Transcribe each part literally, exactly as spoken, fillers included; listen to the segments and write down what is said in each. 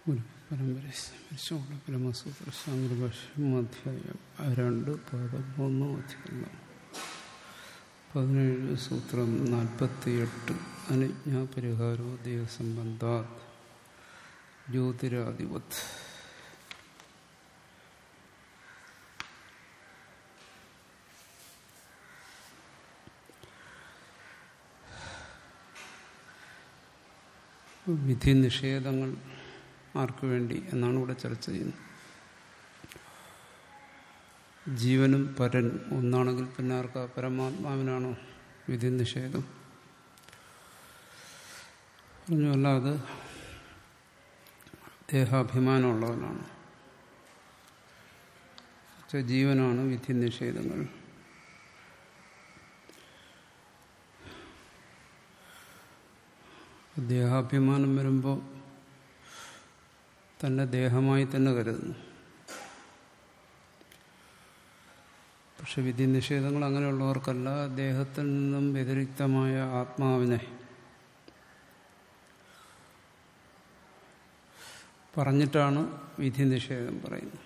പരമ്പര സ്മരിച്ചുകൊണ്ട് ബ്രഹ്മസൂത്ര ശാങ്കരഭാഷ്യം അധ്യായം രണ്ട് പാദം മൂന്ന് അധ്യായം പതിനേഴ് സൂത്രം നാൽപ്പത്തിയെട്ട് അനുജ്ഞാപരിഹാരോ ദേഹസംബന്ധാത് ജ്യോതിരാധിപത്. വിധി നിഷേധങ്ങൾ ആർക്കു വേണ്ടി എന്നാണ് ഇവിടെ ചർച്ച ചെയ്യുന്നത്. ജീവനും പരനും ഒന്നാണെങ്കിൽ പിന്നെ ആർക്കാ? പരമാത്മാവിനാണോ വിധി നിഷേധം? പറഞ്ഞല്ല, അത് ദേഹാഭിമാനമുള്ളവനാണ്. ജീവനാണ് വിധി നിഷേധങ്ങൾ. ദേഹാഭിമാനം വരുമ്പോൾ തന്നെ ദേഹമായി തന്നെ കരുതുന്നു. പക്ഷെ വിധി നിഷേധങ്ങൾ അങ്ങനെയുള്ളവർക്കല്ല. ദേഹത്തിൽ നിന്നും വ്യതിരിക്തമായ ആത്മാവിനെ പറഞ്ഞിട്ടാണ് വിധി നിഷേധം പറയുന്നത്.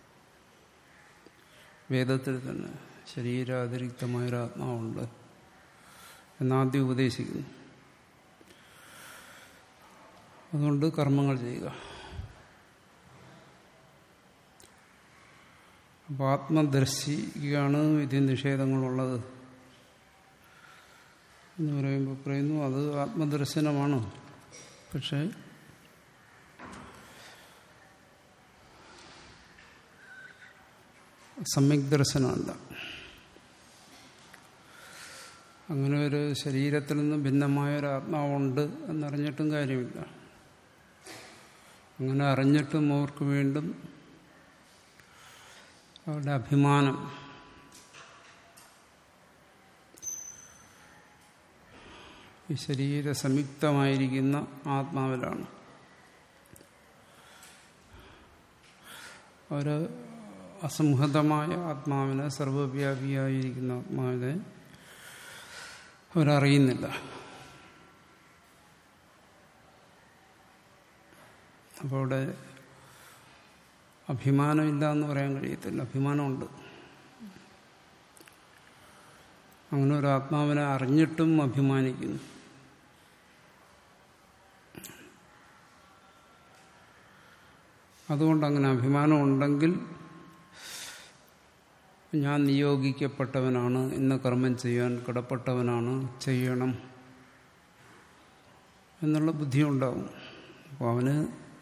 വേദത്തിൽ തന്നെ ശരീരാതിരിക്തമായൊരു ആത്മാവുണ്ട് എന്നാദ്യം ഉപദേശിക്കുന്നു. അതുകൊണ്ട് കർമ്മങ്ങൾ ചെയ്യുക. അപ്പോൾ ആത്മദർശിക്കാണ് വിധി നിഷേധങ്ങളുള്ളത് എന്ന് പറയുമ്പോൾ പറയുന്നു അത് ആത്മദർശനമാണ്. പക്ഷേ സമ്യക് ദർശനമല്ല. അങ്ങനെ ഒരു ശരീരത്തിൽ നിന്ന് ഭിന്നമായൊരു ആത്മാവുണ്ട് എന്നറിഞ്ഞിട്ടും കാര്യമില്ല. അങ്ങനെ അറിഞ്ഞിട്ടും അവർക്ക് വീണ്ടും അവരുടെ അഭിമാനം ഈ ശരീര സംയുക്തമായിരിക്കുന്ന ആത്മാവിലാണ്. അവർ അസംഹതമായ ആത്മാവിനെ, സർവവ്യാപിയായിരിക്കുന്ന ആത്മാവിനെ അവരറിയുന്നില്ല. അപ്പോൾ അവിടെ അഭിമാനമില്ല എന്ന് പറയാൻ കഴിയത്തില്ല. അഭിമാനമുണ്ട്. അങ്ങനെ ഒരു ആത്മാവിനെ അറിഞ്ഞിട്ടും അഭിമാനിക്കുന്നു. അതുകൊണ്ട് അങ്ങനെ അഭിമാനം ഉണ്ടെങ്കിൽ ഞാൻ നിയോഗിക്കപ്പെട്ടവനാണ്, ഇന്ന കർമ്മം ചെയ്യാൻ കടപ്പെട്ടവനാണ്, ചെയ്യണം എന്നുള്ള ബുദ്ധിയുണ്ടാവും. അപ്പോൾ അവന്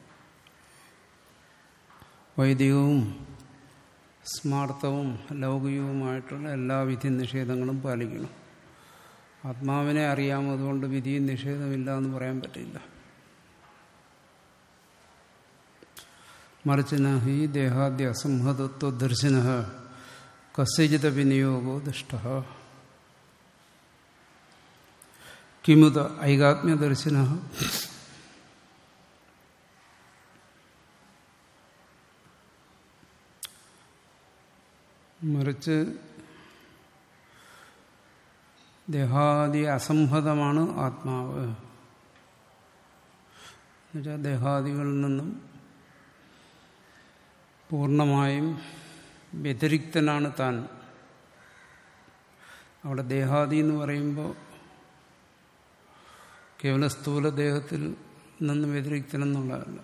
വൈദികവും സ്മാർത്ഥവും ലൗകികവുമായിട്ടുള്ള എല്ലാ വിധി നിഷേധങ്ങളും പാലിക്കണം. ആത്മാവിനെ അറിയാമതുകൊണ്ട് വിധി നിഷേധമില്ല എന്ന് പറയാൻ പറ്റില്ല. മറിച്ച് നഹി ദേഹാദ്യ അസംഹതത്വ ദർശന കസ്യജിത വിനിയോഗോ ദുഷ്ട കിമുത ഐകാത്മ്യദർശന മറിച്ച് ദേഹാദി അസംഹതമാണ് ആത്മാവ്. എന്നുവെച്ചാൽ ദേഹാദികളിൽ നിന്നും പൂർണ്ണമായും വ്യതിരിക്തനാണ് താൻ. അവിടെ ദേഹാദി എന്ന് പറയുമ്പോൾ കേവല സ്ഥൂല ദേഹത്തിൽ നിന്ന് വ്യതിരിക്തനെന്നുള്ളതല്ല.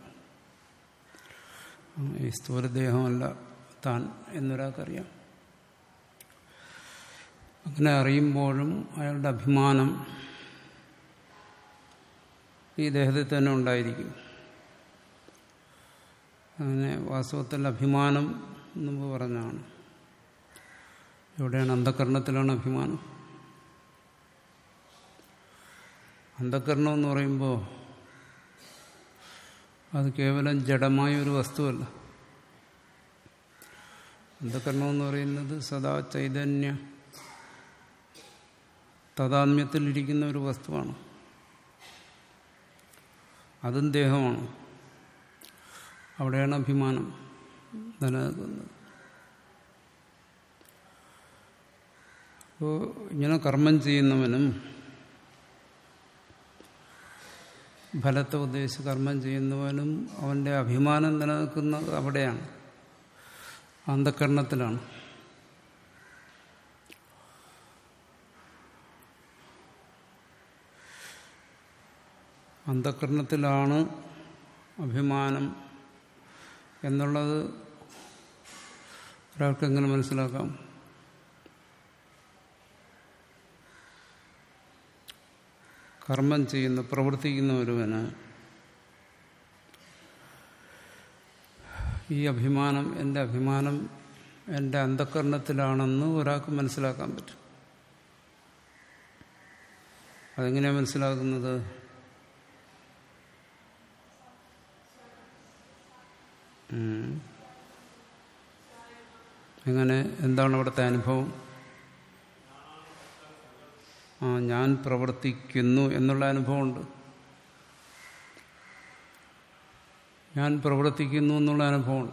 ഈ സ്ഥൂലദേഹമല്ല താൻ എന്നൊരാൾക്കറിയാം. അങ്ങനെ അറിയുമ്പോഴും അയാളുടെ അഭിമാനം ഈ ദേഹത്തിൽ തന്നെ ഉണ്ടായിരിക്കും. അങ്ങനെ വാസ്തവത്തിൽ അഭിമാനം മുമ്പ് പറഞ്ഞാണ്. എവിടെയാണ്? അന്ധകരണത്തിലാണ് അഭിമാനം. അന്ധകരണം എന്ന് പറയുമ്പോൾ അത് കേവലം ജഡമായ ഒരു വസ്തുവല്ല. അന്ധകരണം എന്ന് പറയുന്നത് സദാ ചൈതന്യ താതാത്മ്യത്തിലിരിക്കുന്ന ഒരു വസ്തുവാണ്. അതും ദേഹമാണ്. അവിടെയാണ് അഭിമാനം നിലനിൽക്കുന്നത്. അപ്പോൾ ഇങ്ങനെ കർമ്മം ചെയ്യുന്നവനും ഫലത്തെ ഉദ്ദേശിച്ച് കർമ്മം ചെയ്യുന്നവനും അവൻ്റെ അഭിമാനം നിലനിൽക്കുന്നത് അവിടെയാണ്, അന്ധഃകരണത്തിലാണ്. അന്ധഃകരണത്തിലാണ് അഭിമാനം എന്നുള്ളത് ഒരാൾക്ക് എങ്ങനെ മനസ്സിലാക്കാം? കർമ്മം ചെയ്യുന്ന പ്രവർത്തിക്കുന്ന ഒരുവന് ഈ അഭിമാനം, എൻ്റെ അഭിമാനം എൻ്റെ അന്ധഃകരണത്തിലാണെന്ന് ഒരാൾക്ക് മനസ്സിലാക്കാൻ പറ്റും. അതെങ്ങനെയാണ് മനസ്സിലാക്കുന്നത്? എങ്ങനെ, എന്താണ് അവിടുത്തെ അനുഭവം? ആ ഞാൻ പ്രവർത്തിക്കുന്നു എന്നുള്ള അനുഭവമുണ്ട്. ഞാൻ പ്രവർത്തിക്കുന്നു എന്നുള്ള അനുഭവമുണ്ട്.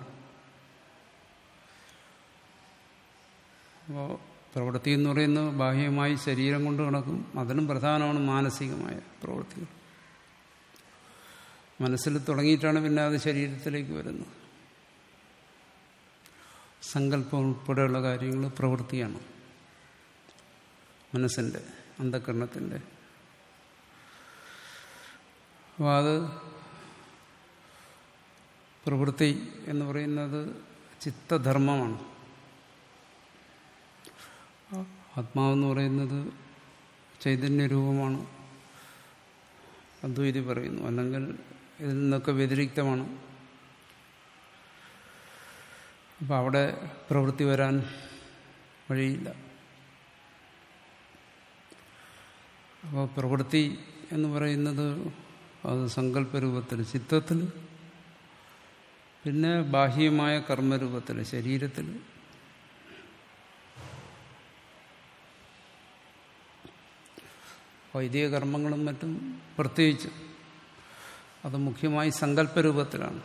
അപ്പോൾ പ്രവൃത്തി എന്ന് പറയുന്നത് ബാഹ്യമായി ശരീരം കൊണ്ട് നടക്കും. അതിനും പ്രധാനമാണ് മാനസികമായ പ്രവൃത്തികൾ. മനസ്സിൽ തുടങ്ങിയിട്ടാണ് പിന്നെ അത് ശരീരത്തിലേക്ക് വരുന്നത്. സങ്കല്പം ഉൾപ്പെടെയുള്ള കാര്യങ്ങൾ പ്രവൃത്തിയാണ്, മനസ്സിൻ്റെ, അന്ധഃകരണത്തിൻ്റെ. അപ്പോൾ അത് പ്രവൃത്തി എന്ന് പറയുന്നത് ചിത്തധർമ്മമാണ്. ആത്മാവെന്ന് പറയുന്നത് ചൈതന്യരൂപമാണ്, അദ്വൈതി പറയുന്നു. അല്ലെങ്കിൽ ഇതിൽ നിന്നൊക്കെ വ്യതിരിക്തമാണ്. അപ്പം അവിടെ പ്രവൃത്തി വരാൻ വഴിയില്ല. അപ്പോൾ പ്രവൃത്തി എന്ന് പറയുന്നത് അത് സങ്കല്പരൂപത്തിൽ, ചിത്തത്തിൽ, പിന്നെ ബാഹ്യമായ കർമ്മരൂപത്തിൽ, ശരീരത്തിൽ. വൈദിക കർമ്മങ്ങളും മറ്റും പ്രത്യേകിച്ച് അത് മുഖ്യമായി സങ്കല്പരൂപത്തിലാണ്.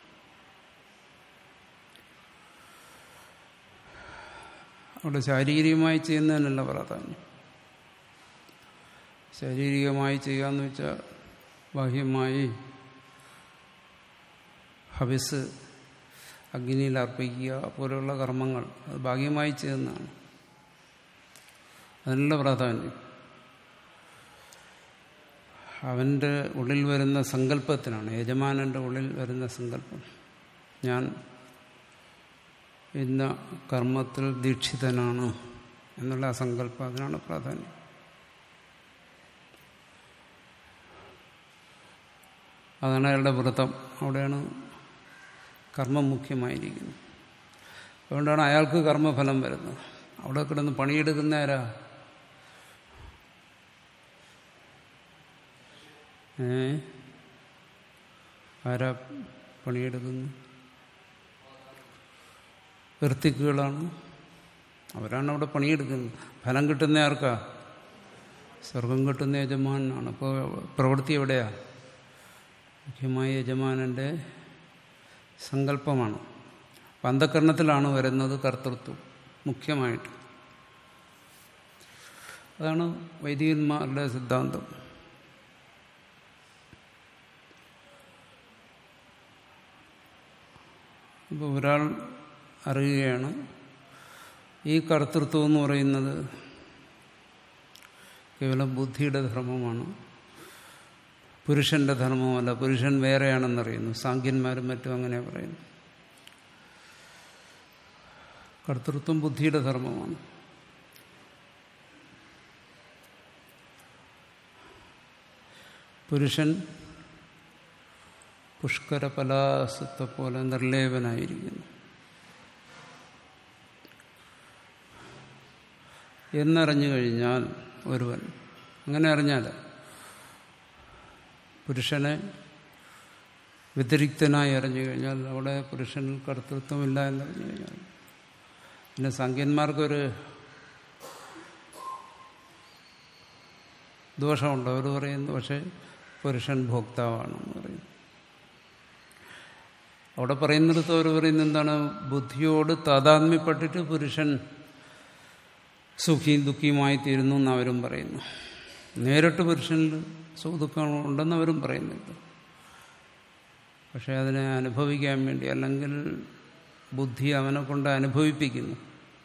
അവിടെ ശാരീരികമായി ചെയ്യുന്നതിനല്ല പ്രാധാന്യം. ശാരീരികമായി ചെയ്യാന്ന് വെച്ചാൽ ബാഹ്യമായി ഹവിസ് അഗ്നിയിൽ അർപ്പിക്കുക പോലെയുള്ള കർമ്മങ്ങൾ, അത് ബാഹ്യമായി ചെയ്യുന്നതാണ്. അതിനുള്ള പ്രാധാന്യം അവൻ്റെ ഉള്ളിൽ വരുന്ന സങ്കല്പത്തിനാണ്. യജമാനൻ്റെ ഉള്ളിൽ വരുന്ന സങ്കല്പം, ഞാൻ ഇന്ന കർമ്മത്തിൽ ദീക്ഷിതനാണ് എന്നുള്ള ആ സങ്കല്പം, അതിനാണ് പ്രാധാന്യം. അതാണ് അയാളുടെ വ്രതം. അവിടെയാണ് കർമ്മം മുഖ്യമായിരിക്കുന്നത്. അതുകൊണ്ടാണ് അയാൾക്ക് കർമ്മഫലം വരുന്നത്. അവിടെ കിടന്ന് പണിയെടുക്കുന്ന ആരാ? ഏ ആരാ പണിയെടുക്കുന്നു? ഋത്തിക്കുകളാണ്. അവരാണ് അവിടെ പണിയെടുക്കുന്നത്. ഫലം കിട്ടുന്ന ആർക്കാ? സ്വർഗം കിട്ടുന്ന യജമാനാണ്. അപ്പോൾ പ്രവൃത്തി എവിടെയാ? മുഖ്യമായ യജമാനൻ്റെ സങ്കല്പമാണ്. അന്ധഃകരണത്തിലാണ് വരുന്നത് കർത്തൃത്വം മുഖ്യമായിട്ട്. അതാണ് വൈദികന്മാരുടെ സിദ്ധാന്തം. ഇപ്പോൾ ഒരാൾ അറിയുകയാണ് ഈ കർത്തൃത്വം എന്ന് പറയുന്നത് കേവലം ബുദ്ധിയുടെ ധർമ്മമാണ്, പുരുഷന്റെ ധർമ്മമല്ല, പുരുഷൻ വേറെയാണെന്നറിയുന്നു. സാഖ്യന്മാരും മറ്റും അങ്ങനെ പറയുന്നു. കർത്തൃത്വം ബുദ്ധിയുടെ ധർമ്മമാണ്. പുരുഷൻ പുഷ്കര പലാസത്തെ പോലെ നിർലേപനായിരിക്കുന്നു എന്നറിഞ്ഞു കഴിഞ്ഞാൽ ഒരുവൻ, അങ്ങനെ അറിഞ്ഞാൽ പുരുഷനെ വ്യതിരിക്തനായി അറിഞ്ഞു കഴിഞ്ഞാൽ അവിടെ പുരുഷനിൽ കർത്തൃത്വമില്ല എന്നറിഞ്ഞു കഴിഞ്ഞാൽ, പിന്നെ സംഖ്യന്മാർക്കൊരു ദോഷമുണ്ട്. അവർ പറയുന്നു പക്ഷേ പുരുഷൻ ഭോക്താവാണെന്ന് പറയുന്നു. അവിടെ പറയുന്നിടത്ത് അവർ പറയുന്നത് എന്താണ്? ബുദ്ധിയോട് താതാത്മ്യപ്പെട്ടിട്ട് പുരുഷൻ സുഖിയും ദുഃഖിയുമായി തീരുന്നു എന്ന് അവരും പറയുന്നു. നേരിട്ട് പുരുഷനിൽ സുഖദുഃഖങ്ങളുണ്ടെന്ന് അവരും പറയുന്നുണ്ട്. പക്ഷെ അതിനെ അനുഭവിക്കാൻ വേണ്ടി, അല്ലെങ്കിൽ ബുദ്ധി അവനെ കൊണ്ട് അനുഭവിപ്പിക്കുന്നു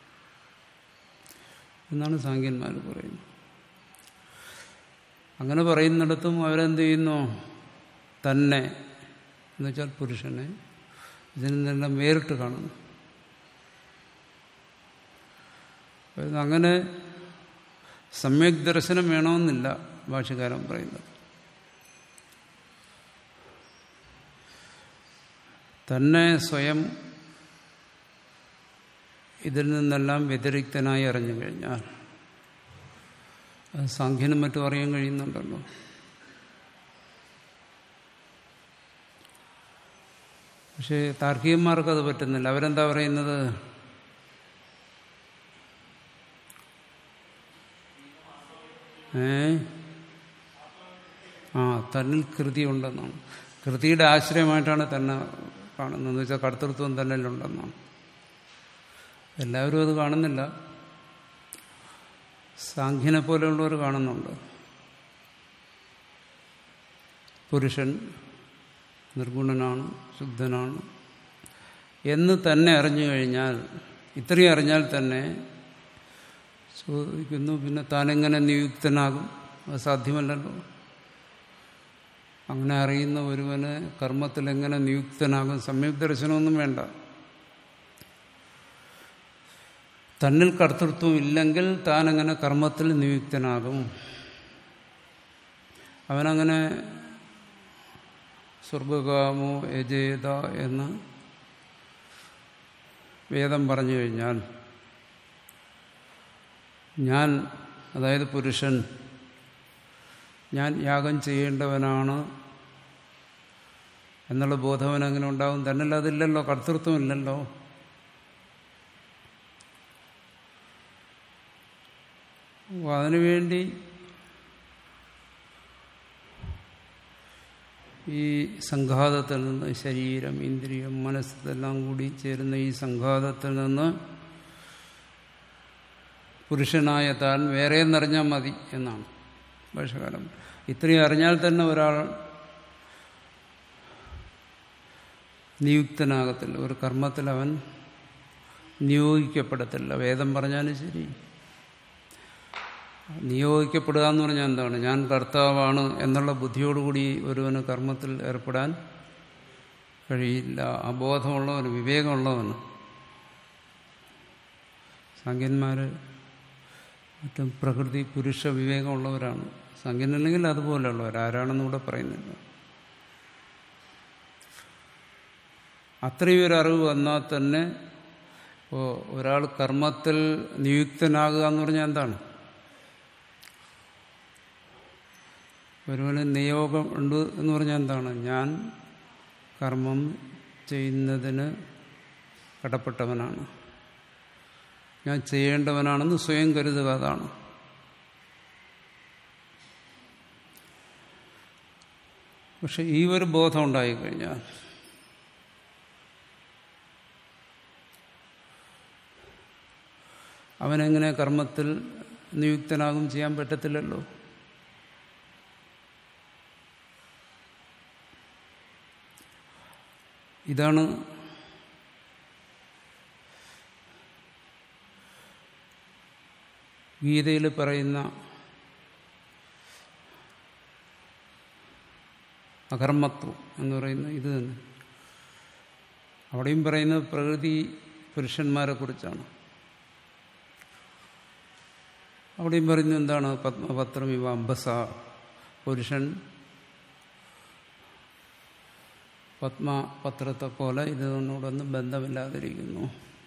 എന്നാണ് സാഖ്യന്മാർ പറയുന്നത്. അങ്ങനെ പറയുന്നിടത്തും അവരെന്ത് ചെയ്യുന്നു? തന്നെ എന്നുവെച്ചാൽ പുരുഷനെ ഇതിൽ നിന്നെല്ലാം വേറിട്ട് കാണുന്നു. അങ്ങനെ സമ്യക് ദർശനം വേണമെന്നില്ല ഭാഷ്യകാരൻ പറയുന്നത്. തന്നെ സ്വയം ഇതിൽ നിന്നെല്ലാം വ്യതിരിക്തനായി അറിഞ്ഞു കഴിഞ്ഞാൽ അത് സാഖ്യനും മറ്റും അറിയാൻ കഴിയുന്നുണ്ടല്ലോ. പക്ഷേ താർക്കികന്മാർക്കത് പറ്റുന്നില്ല. അവരെന്താ പറയുന്നത്? ഏ ആ തന്നിൽ കൃതി ഉണ്ടെന്നാണ്. കൃതിയുടെ ആശ്രയമായിട്ടാണ് തന്നെ കാണുന്നതെന്ന് വെച്ചാൽ കർത്തൃത്വം തന്നിലുണ്ടെന്നാണ്. എല്ലാവരും അത് കാണുന്നില്ല. സാഖ്യനെ പോലെയുള്ളവർ കാണുന്നുണ്ട്. പുരുഷൻ നിർഗുണനാണ്, ശുദ്ധനാണ് എന്ന് തന്നെ അറിഞ്ഞു കഴിഞ്ഞാൽ, ഇത്രയും അറിഞ്ഞാൽ തന്നെ ചോദിക്കുന്നു, പിന്നെ താനെങ്ങനെ നിയുക്തനാകും? അത് സാധ്യമല്ലല്ലോ. അങ്ങനെ അറിയുന്ന ഒരുവന് കർമ്മത്തിൽ എങ്ങനെ നിയുക്തനാകും? സമ്യക് ദർശനമൊന്നും വേണ്ട. തന്നിൽ കർത്തൃത്വം ഇല്ലെങ്കിൽ താനെങ്ങനെ കർമ്മത്തിൽ നിയുക്തനാകും? അവനങ്ങനെ സ്വർഗകാമോ യജേത എന്ന് വേദം പറഞ്ഞു കഴിഞ്ഞാൽ, ഞാൻ, അതായത് പുരുഷൻ, ഞാൻ യാഗം ചെയ്യേണ്ടവനാണ് എന്നുള്ള ബോധവൻ അങ്ങനെ ഉണ്ടാകും. തന്നിൽ അതില്ലല്ലോ, കർത്തൃത്വം ഇല്ലല്ലോ. അതിനുവേണ്ടി ഈ സംഘാതത്തിൽ നിന്ന്, ശരീരം, ഇന്ദ്രിയം, മനസ്സെല്ലാം കൂടി ചേരുന്ന ഈ സംഘാതത്തിൽ നിന്ന് പുരുഷനായ താൻ വേറെ എന്നറിഞ്ഞാൽ മതി എന്നാണ് ഭാഷ്യകാരൻ. ഇത്രയും അറിഞ്ഞാൽ തന്നെ ഒരാൾ നിയുക്തനാകത്തില്ല, ഒരു കർമ്മത്തിൽ അവൻ നിയോഗിക്കപ്പെടത്തില്ല. വേദം പറഞ്ഞാലും ശരി. നിയോഗിക്കപ്പെടുക എന്ന് പറഞ്ഞാൽ എന്താണ്? ഞാൻ കർത്താവാണ് എന്നുള്ള ബുദ്ധിയോടുകൂടി ഒരുവന് കർമ്മത്തിൽ ഏർപ്പെടാൻ കഴിയില്ല. അബോധമുള്ളവന്, വിവേകമുള്ളവന്. സാഖ്യന്മാർ മറ്റും പ്രകൃതി പുരുഷ വിവേകമുള്ളവരാണ്. സാഖ്യനല്ലെങ്കിൽ അതുപോലെയുള്ളവർ. ആരാണെന്ന് ഇവിടെ പറയുന്നില്ല. അത്രയും ഒരു അറിവ് വന്നാൽ തന്നെ ഇപ്പോൾ ഒരാൾ കർമ്മത്തിൽ നിയുക്തനാകുക എന്ന് പറഞ്ഞാൽ എന്താണ്? ഒരുവന് നിയോഗം ഉണ്ട് എന്ന് പറഞ്ഞാൽ എന്താണ്? ഞാൻ കർമ്മം ചെയ്യുന്നതിന് കടപ്പെട്ടവനാണ്, ഞാൻ ചെയ്യേണ്ടവനാണെന്ന് സ്വയം കരുതുക. അതാണ്. പക്ഷെ ഈ ഒരു ബോധം ഉണ്ടായിക്കഴിഞ്ഞാൽ അവനെങ്ങനെ കർമ്മത്തിൽ നിയുക്തനാകും? ചെയ്യാൻ പറ്റത്തില്ലല്ലോ. ഇതാണ് ഗീതയിൽ പറയുന്ന അകർമ്മത്വം എന്ന് പറയുന്ന ഇത് തന്നെ. അവിടെയും പറയുന്നത് പ്രകൃതി പുരുഷന്മാരെ കുറിച്ചാണ്. അവിടെയും പറയുന്നത് എന്താണ്? പത്മപത്രം ഇവ അംബസ, പുരുഷൻ പത്മപത്രത്തെ പോലെ ഇതിനോടൊന്നും ബന്ധമില്ലാതിരിക്കുന്നു.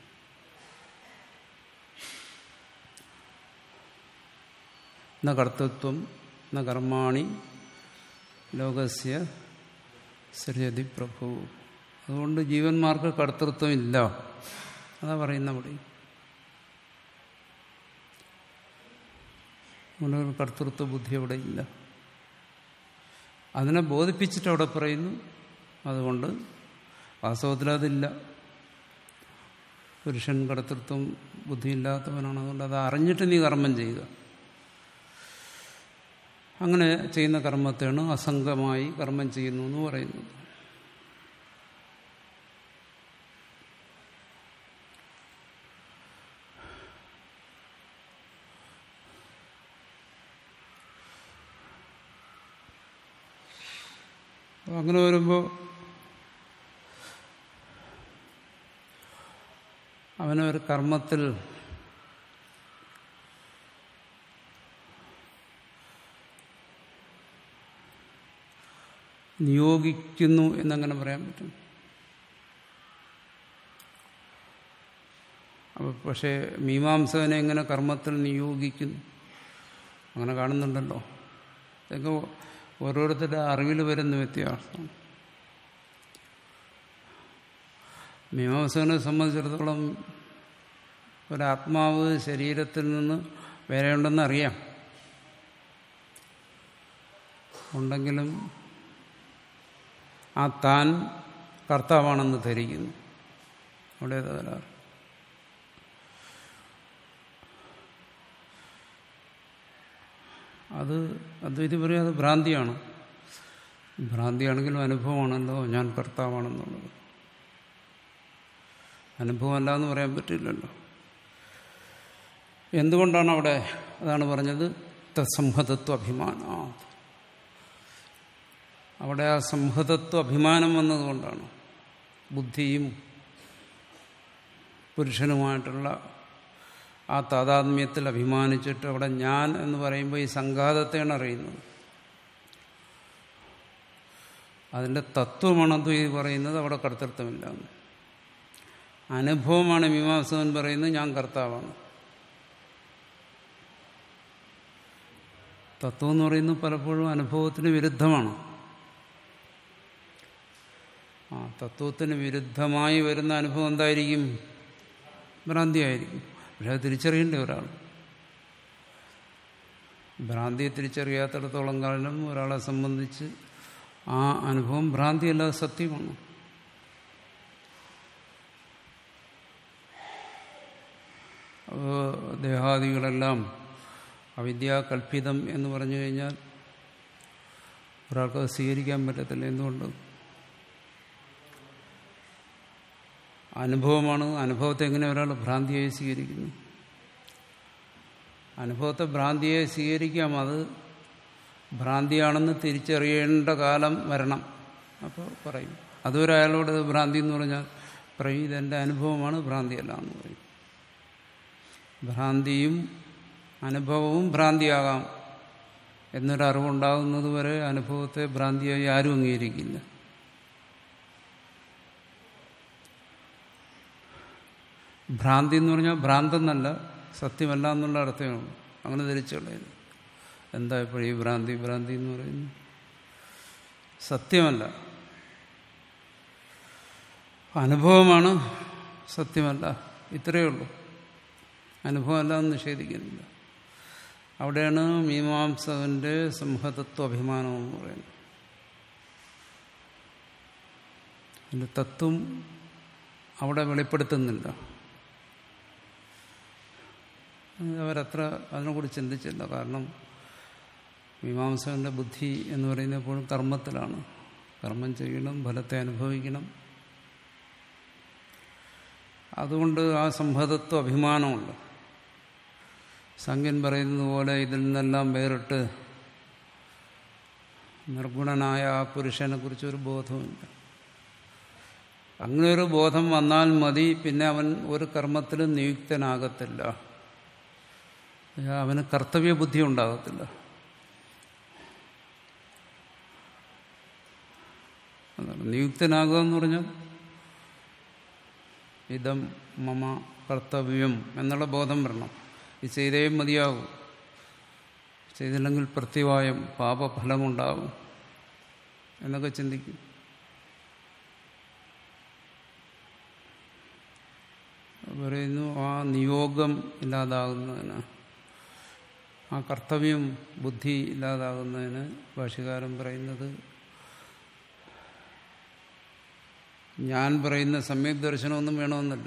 ന കർത്തൃത്വം ന കർമാണി ലോകസ്യ സൃജതി പ്രഭു. അതുകൊണ്ട് ജീവന്മാർക്ക് കർത്തൃത്വം ഇല്ല. അതാ പറയുന്ന അവിടെ. അതുകൊണ്ട് കർത്തൃത്വ ബുദ്ധി അവിടെ ഇല്ല. അതിനെ ബോധിപ്പിച്ചിട്ട് അവിടെ പറയുന്നു. അതുകൊണ്ട് വാസ്തവത്തിൽ അതില്ല. പുരുഷൻ കർത്തൃത്വം ബുദ്ധിയില്ലാത്തവനാണ്. അതുകൊണ്ട് അത് അറിഞ്ഞിട്ട് നീ കർമ്മം ചെയ്യുക. അങ്ങനെ ചെയ്യുന്ന കർമ്മത്തെയാണ് അസംഗമായി കർമ്മം ചെയ്യുന്നു എന്ന് പറയുന്നത്. അങ്ങനെ വരുമ്പോൾ അവനൊരു കർമ്മത്തിൽ നിയോഗിക്കുന്നു എന്നങ്ങനെ പറയാൻ പറ്റും. അപ്പോൾ പക്ഷേ മീമാംസകനെ എങ്ങനെ കർമ്മത്തിൽ നിയോഗിക്കുന്നു അങ്ങനെ കാണുന്നുണ്ടല്ലോ. ഇതൊക്കെ ഓരോരുത്തരുടെ അറിവിൽ വരുന്ന വ്യത്യാസം. മീമാംസകനെ സംബന്ധിച്ചിടത്തോളം ഒരാത്മാവ് ശരീരത്തിൽ നിന്ന് വേറെ ഉണ്ടെന്ന് അറിയാം. ഉണ്ടെങ്കിലും ആ താൻ കർത്താവാണെന്ന് ധരിക്കുന്നു. അവിടെ തകരാറ്. അത് അദ്വൈതി പറയും അത് ഭ്രാന്തിയാണ്. ഭ്രാന്തിയാണെങ്കിലും അനുഭവമാണല്ലോ ഞാൻ കർത്താവാണെന്നുള്ളത്. അനുഭവമല്ല എന്ന് പറയാൻ പറ്റില്ലല്ലോ. എന്തുകൊണ്ടാണ് അവിടെ അതാണ് പറഞ്ഞത് തത്സംഹതത്വ അഭിമാന. അവിടെ ആ സംഹതത്വ അഭിമാനം വന്നതുകൊണ്ടാണ്. ബുദ്ധിയും പുരുഷനുമായിട്ടുള്ള ആ താതാത്മ്യത്തിൽ അഭിമാനിച്ചിട്ട് അവിടെ ഞാൻ എന്ന് പറയുമ്പോൾ ഈ സംഘാതത്തെയാണ് അറിയുന്നത്. അതിൻ്റെ തത്വമാണ് അദ്വൈതി പറയുന്നത് അവിടെ കർത്തൃത്വമില്ല. അനുഭവമാണ് മീമാംസകൻ പറയുന്നത് ഞാൻ കർത്താവാണ്. തത്വം എന്ന് പറയുന്നത് പലപ്പോഴും അനുഭവത്തിന് വിരുദ്ധമാണ്. ആ തത്വത്തിന് വിരുദ്ധമായി വരുന്ന അനുഭവം എന്തായിരിക്കും? ഭ്രാന്തിയായിരിക്കും. പക്ഷെ അത് തിരിച്ചറിയേണ്ട ഒരാൾ. ഭ്രാന്തിയെ തിരിച്ചറിയാത്തിടത്തോളം കാലം ഒരാളെ സംബന്ധിച്ച് ആ അനുഭവം ഭ്രാന്തിയല്ലാതെ സത്യമാണ്. ദേഹാദികളെല്ലാം അവിദ്യാകൽപിതം എന്ന് പറഞ്ഞു കഴിഞ്ഞാൽ ഒരാൾക്കത് സ്വീകരിക്കാൻ പറ്റത്തില്ല. എന്തുകൊണ്ട്? അനുഭവമാണ്. അനുഭവത്തെ എങ്ങനെ ഒരാൾ ഭ്രാന്തിയായി സ്വീകരിക്കുന്നു? അനുഭവത്തെ ഭ്രാന്തിയായി സ്വീകരിക്കാം. അത് ഭ്രാന്തിയാണെന്ന് തിരിച്ചറിയേണ്ട കാലം വരണം. അപ്പോൾ പറയും. അതുവരെ അയാളോട് ഭ്രാന്തി എന്ന് പറഞ്ഞാൽ പറയും ഇതെൻ്റെ അനുഭവമാണ്, ഭ്രാന്തിയല്ല എന്ന് പറയും. ഭ്രാന്തിയും അനുഭവവും ഭ്രാന്തിയാകാം എന്നൊരറിവുണ്ടാകുന്നത് വരെ അനുഭവത്തെ ഭ്രാന്തിയായി ആരും അംഗീകരിക്കില്ല. ഭ്രാന്തി എന്ന് പറഞ്ഞാൽ ഭ്രാന്തെന്നല്ല, സത്യമല്ല എന്നുള്ള അർത്ഥമേ ഉള്ളൂ. അങ്ങനെ ധരിച്ചുള്ളത്. എന്താ ഇപ്പോൾ ഈ ഭ്രാന്തി ഭ്രാന്തി എന്ന് പറയുന്നു? സത്യമല്ല, അനുഭവമാണ്, സത്യമല്ല. ഇത്രയേ ഉള്ളൂ. അനുഭവമല്ല എന്ന് നിഷേധിക്കുന്നില്ല. അവിടെയാണ് മീമാംസകന്റെ സംഹതത്വ അഭിമാനം എന്ന് പറയുന്നത്. അതിൻ്റെ തത്വം അവിടെ വെളിപ്പെടുത്തുന്നില്ല. അവരത്ര അതിനെക്കുറിച്ച് ചിന്തിച്ചില്ല. കാരണം മീമാംസകന്റെ ബുദ്ധി എന്ന് പറയുന്നത് എപ്പോഴും കർമ്മത്തിലാണ്. കർമ്മം ചെയ്യണം, ഫലത്തെ അനുഭവിക്കണം. അതുകൊണ്ട് ആ സംഹതത്വ അഭിമാനമുണ്ട്. സംഖ്യൻ പറയുന്നത് പോലെ ഇതിൽ നിന്നെല്ലാം വേറിട്ട് നിർഗുണനായ ആ പുരുഷനെ കുറിച്ചൊരു ബോധവുമില്ല. അങ്ങനെയൊരു ബോധം വന്നാൽ മതി. പിന്നെ അവൻ ഒരു കർമ്മത്തിലും നിയുക്തനാകത്തില്ല. അവന് കർത്തവ്യ ബുദ്ധി ഉണ്ടാകത്തില്ല. അതാണ് നിയുക്തനാകുക എന്ന് പറഞ്ഞാൽ ഇതം മമ കർത്തവ്യം എന്നുള്ള ബോധം വരണം. ഇത് ചെയ്തേ മതിയാകും. ചെയ്തില്ലെങ്കിൽ പ്രത്യവായം പാപഫലമുണ്ടാകും എന്നൊക്കെ ചിന്തിക്കും. പറയുന്നു ആ നിയോഗം ഇല്ലാതാകുന്നതിന്, ആ കർത്തവ്യം ബുദ്ധി ഇല്ലാതാകുന്നതിന് ഭാഷ്യകാരൻ പറയുന്നത് ഞാൻ പറയുന്ന സമ്യക് ദർശനമൊന്നും വേണമെന്നില്ല.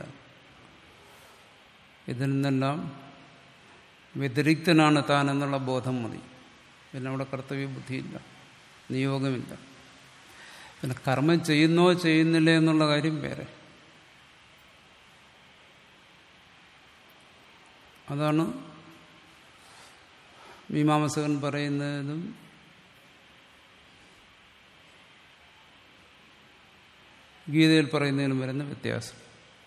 ഇതിൽ നിന്നെല്ലാം വ്യതിരിക്തനാണ് താൻ എന്നുള്ള ബോധം മതി. പിന്നെ അവിടെ കർത്തവ്യ ബുദ്ധിയില്ല, നിയോഗമില്ല. പിന്നെ കർമ്മം ചെയ്യുന്നോ ചെയ്യുന്നില്ല എന്നുള്ള കാര്യം വേറെ. അതാണ് മീമാംസകൻ പറയുന്നതും ഗീതയിൽ പറയുന്നതിനും വരുന്ന വ്യത്യാസം.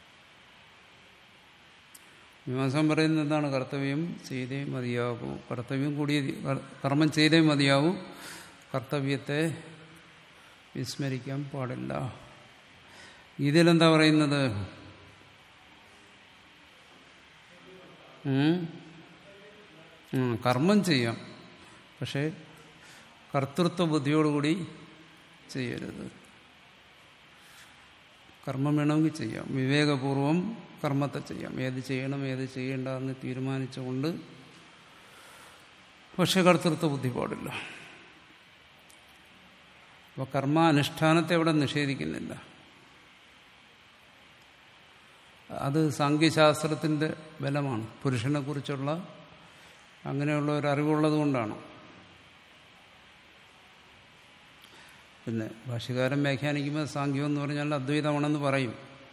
മീമാംസകൻ പറയുന്നത് എന്താണ്? കർത്തവ്യം ചെയ്തേ മതിയാകൂ, കർത്തവ്യം കൂടിയ കർമ്മം ചെയ്തേ മതിയാവൂ, കർത്തവ്യത്തെ വിസ്മരിക്കാൻ പാടില്ല. ഗീതയിലെന്താ പറയുന്നത്? കർമ്മം ചെയ്യാം, പക്ഷെ കർത്തൃത്വ ബുദ്ധിയോടുകൂടി ചെയ്യരുത്. കർമ്മം വേണമെങ്കിൽ ചെയ്യാം, വിവേകപൂർവം കർമ്മത്തെ ചെയ്യാം, ഏത് ചെയ്യണം ഏത് ചെയ്യേണ്ട എന്ന് തീരുമാനിച്ചുകൊണ്ട്, പക്ഷെ കർത്തൃത്വ ബുദ്ധി പാടില്ല. അപ്പോൾ കർമാനുഷ്ഠാനത്തെ അവിടെ നിഷേധിക്കുന്നില്ല. അത് സാംഖ്യശാസ്ത്രത്തിൻ്റെ ബലമാണ്, പുരുഷനെ കുറിച്ചുള്ള അങ്ങനെയുള്ള ഒരു അറിവുള്ളത് കൊണ്ടാണ്. പിന്നെ ഭാഷ്യകാരൻ വ്യാഖ്യാനിക്കുമ്പോൾ സാംഖ്യം എന്ന് പറഞ്ഞാൽ അദ്വൈതമാണെന്ന് പറയും.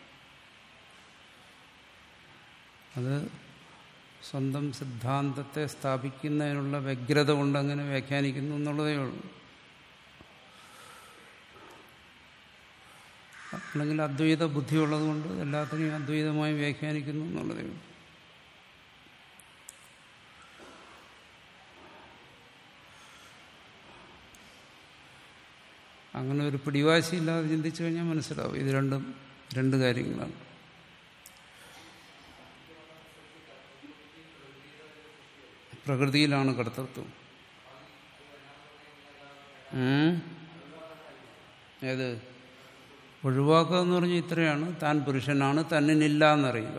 അത് സ്വന്തം സിദ്ധാന്തത്തെ സ്ഥാപിക്കുന്നതിനുള്ള വ്യഗ്രത കൊണ്ട് അങ്ങനെ വ്യാഖ്യാനിക്കുന്നു എന്നുള്ളതേ ഉള്ളൂ. അല്ലെങ്കിൽ അദ്വൈത ബുദ്ധിയുള്ളത് കൊണ്ട് എല്ലാത്തിനെയും അദ്വൈതമായി വ്യാഖ്യാനിക്കുന്നു എന്നുള്ളതേ ഉള്ളൂ. അങ്ങനെ ഒരു പിടിവാശിയില്ലാതെ ചിന്തിച്ചു കഴിഞ്ഞാൽ മനസ്സിലാവും ഇത് രണ്ടും രണ്ട് കാര്യങ്ങളാണ്. പ്രകൃതിയിലാണ് കർത്തൃത്വം. ഏത് ഒഴിവാക്കുക എന്ന് പറഞ്ഞാൽ ഇത്രയാണ്: താൻ പുരുഷനാണ്, തന്നിനില്ല എന്നറിയുക.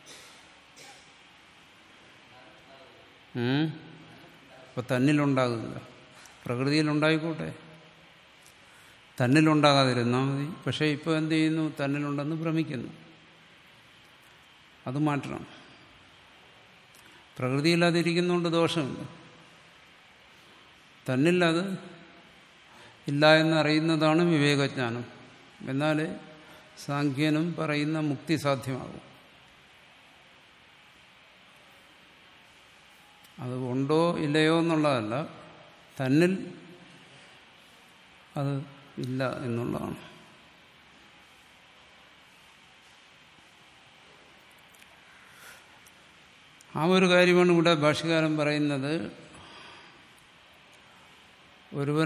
അപ്പൊ തന്നിലുണ്ടാകുന്നില്ല, പ്രകൃതിയിലുണ്ടായിക്കോട്ടെ, തന്നിലുണ്ടാകാതിരുന്നാൽ മതി. പക്ഷേ ഇപ്പോൾ എന്ത് ചെയ്യുന്നു? തന്നിലുണ്ടെന്ന് ഭ്രമിക്കുന്നു. അത് മാറ്റണം. പ്രകൃതിയില്ലാതിരിക്കുന്നതുകൊണ്ട് ദോഷമില്ല, തന്നില്ലത് ഇല്ല എന്നറിയുന്നതാണ് വിവേകജ്ഞാനം. എന്നാലേ സാഖ്യനും പറയുന്ന മുക്തി സാധ്യമാകും. അത് ഉണ്ടോ ഇല്ലയോ എന്നുള്ളതല്ല, തന്നിൽ അത് ഇല്ല എന്നുള്ളതാണ്. ആ ഒരു കാര്യമാണ് ഇവിടെ ഭാഷ്യകാരൻ പറയുന്നത്. ഒരുവൻ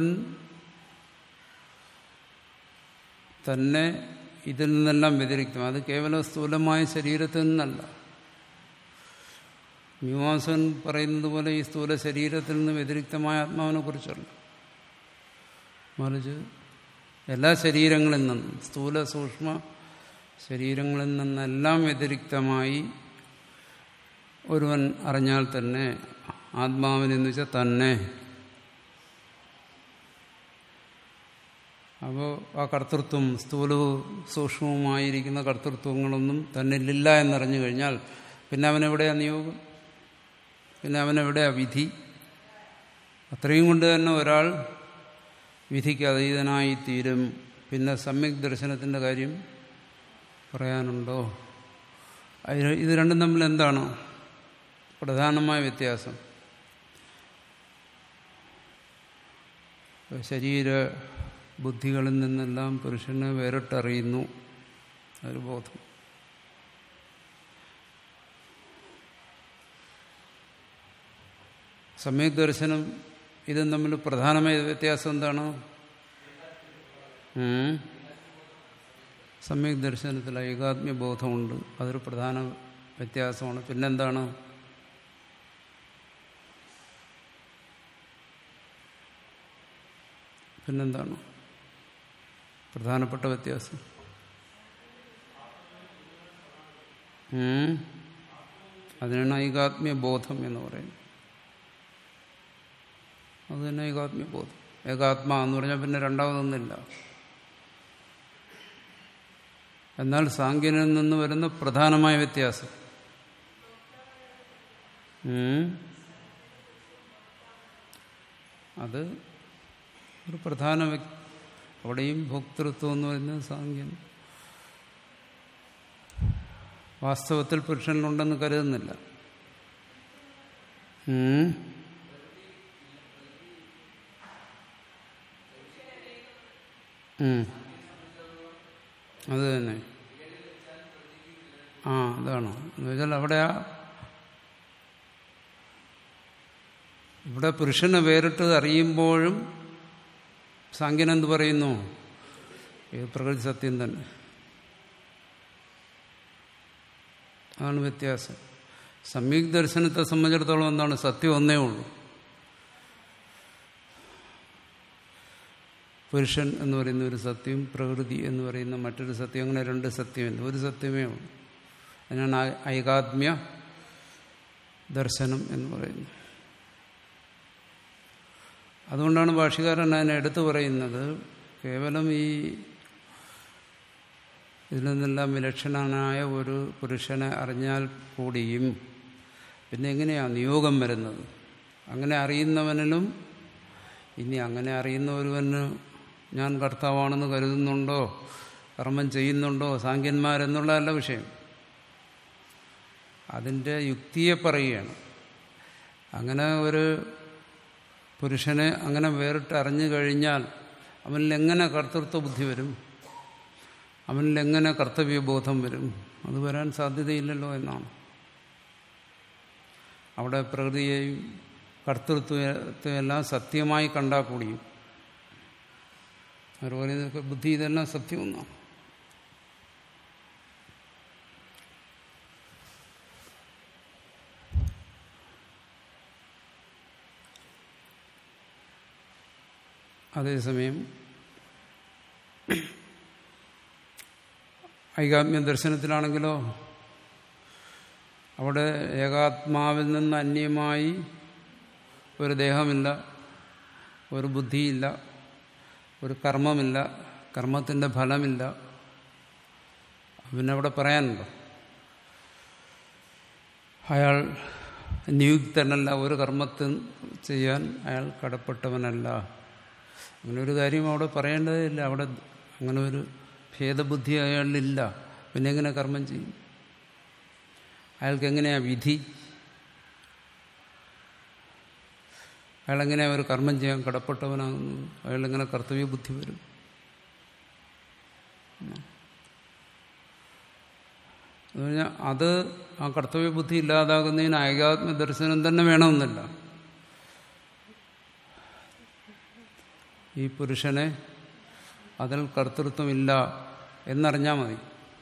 തന്നെ ഇതിൽ നിന്നെല്ലാം വ്യതിരിക്തം, അത് കേവലം സ്ഥൂലമായ ശരീരത്തിൽ നിന്നല്ല. മീമാംസകൻ പറയുന്നത് പോലെ ഈ സ്ഥൂല ശരീരത്തിൽ നിന്ന് വ്യതിരിക്തമായ ആത്മാവിനെ കുറിച്ചല്ല, മറിച്ച് എല്ലാ ശരീരങ്ങളിൽ നിന്നും, സ്ഥൂല സൂക്ഷ്മ ശരീരങ്ങളിൽ നിന്നെല്ലാം വ്യതിരിക്തമായി ഒരുവൻ അറിഞ്ഞാൽ തന്നെ ആത്മാവിനെന്ന് വെച്ചാൽ തന്നെ. അപ്പോൾ ആ കർത്തൃത്വം, സ്ഥൂലവും സൂക്ഷ്മവുമായിരിക്കുന്ന കർത്തൃത്വങ്ങളൊന്നും തന്നിലില്ല എന്നറിഞ്ഞു കഴിഞ്ഞാൽ പിന്നെ അവനെവിടെയാ നിയോഗം? പിന്നെ അവനെവിടെയാ വിധി? അത്രയും കൊണ്ട് തന്നെ ഒരാൾ വിധിക്ക് അതീതനായി തീരും. പിന്നെ സമ്യക് ദർശനത്തിൻ്റെ കാര്യം പറയാനുണ്ടോ? ഇത് രണ്ടും തമ്മിൽ എന്താണ് പ്രധാനമായ വ്യത്യാസം? ശരീര ബുദ്ധികളിൽ നിന്നെല്ലാം പുരുഷനെ വേറിട്ടറിയുന്നു ഒരു ബോധം. സമ്യക് ദർശനം ഇതും തമ്മിൽ പ്രധാനമായ വ്യത്യാസം എന്താണ്? സമ്യക് ദർശനത്തിൽ ഏകാത്മ്യ ബോധമുണ്ട്, അതൊരു പ്രധാന വ്യത്യാസമാണ്. പിന്നെന്താണ്? പിന്നെന്താണ് പ്രധാനപ്പെട്ട വ്യത്യാസം? അതിനാണ് ഏകാത്മ്യ ബോധം എന്ന് പറയുന്നത്. അത് തന്നെ ഏകാത്മ്യ ബോധം. ഏകാത്മാ എന്ന് പറഞ്ഞാൽ പിന്നെ രണ്ടാമതൊന്നുമില്ല. എന്നാൽ സാഖ്യനിൽ നിന്ന് വരുന്ന പ്രധാനമായ വ്യത്യാസം അത് ഒരു പ്രധാന വ്യക്തി. അവിടെയും ഭോക്തൃത്വം എന്ന് പറയുന്നത് സാങ്ക്യം വാസ്തവത്തിൽ പുരുഷനിലുണ്ടെന്ന് കരുതുന്നില്ല. അത് തന്നെ. ആ അതാണ് എന്ന് വെച്ചാൽ അവിടെ ആ ഇവിടെ പുരുഷനെ വേറിട്ട് അറിയുമ്പോഴും സാങ്ക്യൻ എന്ത് പറയുന്നു? ഇത് പ്രകൃതി സത്യം തന്നെ. അതാണ് വ്യത്യാസം. സമ്യക് ദർശനത്തെ സംബന്ധിച്ചിടത്തോളം എന്താണ്? സത്യം ഒന്നേ ഉള്ളൂ. പുരുഷൻ എന്ന് പറയുന്ന ഒരു സത്യം, പ്രകൃതി എന്ന് പറയുന്ന മറ്റൊരു സത്യം, അങ്ങനെ രണ്ട് സത്യമില്ല, ഒരു സത്യമേ ഉള്ളൂ. അതിനാണ് ഐകാത്മ്യ ദർശനം എന്ന് പറയുന്നത്. അതുകൊണ്ടാണ് ഭാഷ്യകാരൻ അതിനെ എടുത്തു പറയുന്നത്. കേവലം ഈ ഇതിൽ നിന്നെല്ലാം വിലക്ഷണനായ ഒരു പുരുഷനെ അറിഞ്ഞാൽ കൂടിയും പിന്നെ എങ്ങനെയാണ് നിയോഗം വരുന്നത്? അങ്ങനെ അറിയുന്നവനിലും ഇനി അങ്ങനെ അറിയുന്ന ഒരുവന് ഞാൻ കർത്താവാണെന്ന് കരുതുന്നുണ്ടോ, കർമ്മം ചെയ്യുന്നുണ്ടോ സാങ്ക്യന്മാരെന്നുള്ളതല്ല വിഷയം. അതിൻ്റെ യുക്തിയെ പറയുകയാണ്. അങ്ങനെ ഒരു പുരുഷനെ അങ്ങനെ വേറിട്ട് അറിഞ്ഞു കഴിഞ്ഞാൽ അവനിൽ എങ്ങനെ കർത്തൃത്വ ബുദ്ധി വരും? അവനിൽ എങ്ങനെ കർത്തവ്യബോധം വരും? അത് വരാൻ സാധ്യതയില്ലല്ലോ എന്നാണ്. അവിടെ പ്രകൃതിയെയും കർത്തൃത്വത്തെയെല്ലാം സത്യമായി കണ്ടാൽ കൂടിയും അവർ പറയുന്നതൊക്കെ ബുദ്ധി ഇതെല്ലാം സത്യമെന്നാണ്. അതേസമയം ഐകാത്മ്യ ദർശനത്തിലാണെങ്കിലോ അവിടെ ഏകാത്മാവിൽ നിന്ന് അന്യമായി ഒരു ദേഹമില്ല, ഒരു ബുദ്ധിയില്ല, ഒരു കർമ്മമില്ല, കർമ്മത്തിൻ്റെ ഫലമില്ല. പിന്നെ അവിടെ പറയാനുണ്ടോ? അയാൾ നിയുക്തനല്ല, ഒരു കർമ്മത്തിൽ ചെയ്യാൻ അയാൾ കടപ്പെട്ടവനല്ല. അങ്ങനെ ഒരു കാര്യം അവിടെ പറയേണ്ടതില്ല. അവിടെ അങ്ങനെ ഒരു ഭേദബുദ്ധി അയാളിലില്ല. പിന്നെ എങ്ങനെ കർമ്മം ചെയ്യും? അയാൾക്ക് എങ്ങനെയാ വിധി? അയാളെങ്ങനെയാണ് ഒരു കർമ്മം ചെയ്യാൻ കടപ്പെട്ടവനാകുന്നത്? അയാളെങ്ങനെ കർത്തവ്യബുദ്ധി വരും? എന്ന് പറഞ്ഞാൽ അത് ആ കർത്തവ്യബുദ്ധി ഇല്ലാതാകുന്നതിന് ഐകാത്മ്യ ദർശനം തന്നെ വേണമെന്നില്ല. ഈ പുരുഷനെ അതിൽ കർത്തൃത്വമില്ല എന്നറിഞ്ഞാൽ മതി.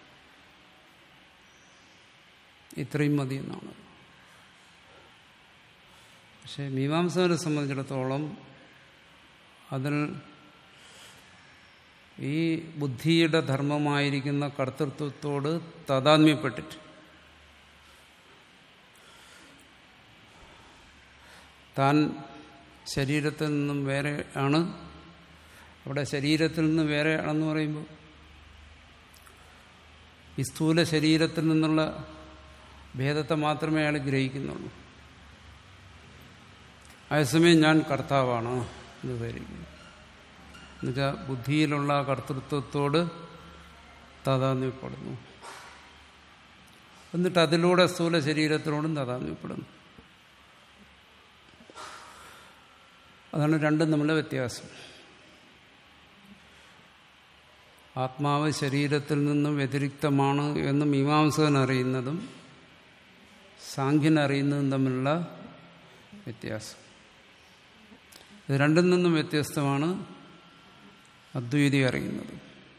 ഇത്രയും മതി എന്നാണ്. പക്ഷെ മീമാംസകരെ സംബന്ധിച്ചിടത്തോളം അതിൽ ഈ ബുദ്ധിയുടെ ധർമ്മമായിരിക്കുന്ന കർത്തൃത്വത്തോട് താതാത്മ്യപ്പെട്ടിട്ട് താൻ ശരീരത്തിൽ നിന്നും വേറെ ആണ്, അവിടെ ശരീരത്തിൽ നിന്ന് വേറെ ആണെന്ന് പറയുമ്പോൾ ഈ സ്ഥൂല ശരീരത്തിൽ നിന്നുള്ള ഭേദത്തെ മാത്രമേ അയാൾ ഗ്രഹിക്കുന്നുള്ളൂ. അതേസമയം ഞാൻ കർത്താവാണ് എന്ന് ധരിക്കുന്നു. എന്നുവെച്ചാൽ ബുദ്ധിയിലുള്ള കർത്തൃത്വത്തോട് താതാത്മ്യപ്പെടുന്നു. എന്നിട്ട് അതിലൂടെ സ്ഥൂല ശരീരത്തിനോടും താതാത്മ്യപ്പെടുന്നു. അതാണ് രണ്ടും തമ്മിലുള്ള വ്യത്യാസം. ആത്മാവ് ശരീരത്തിൽ നിന്നും വ്യതിരിക്തമാണ് എന്ന് മീമാംസകൻ അറിയുന്നതും സാങ്ക്യൻ അറിയുന്നതും തമ്മിലുള്ള വ്യത്യാസം. ഇത് രണ്ടിൽ നിന്നും വ്യത്യസ്തമാണ് അദ്വൈതി അറിയുന്നത്.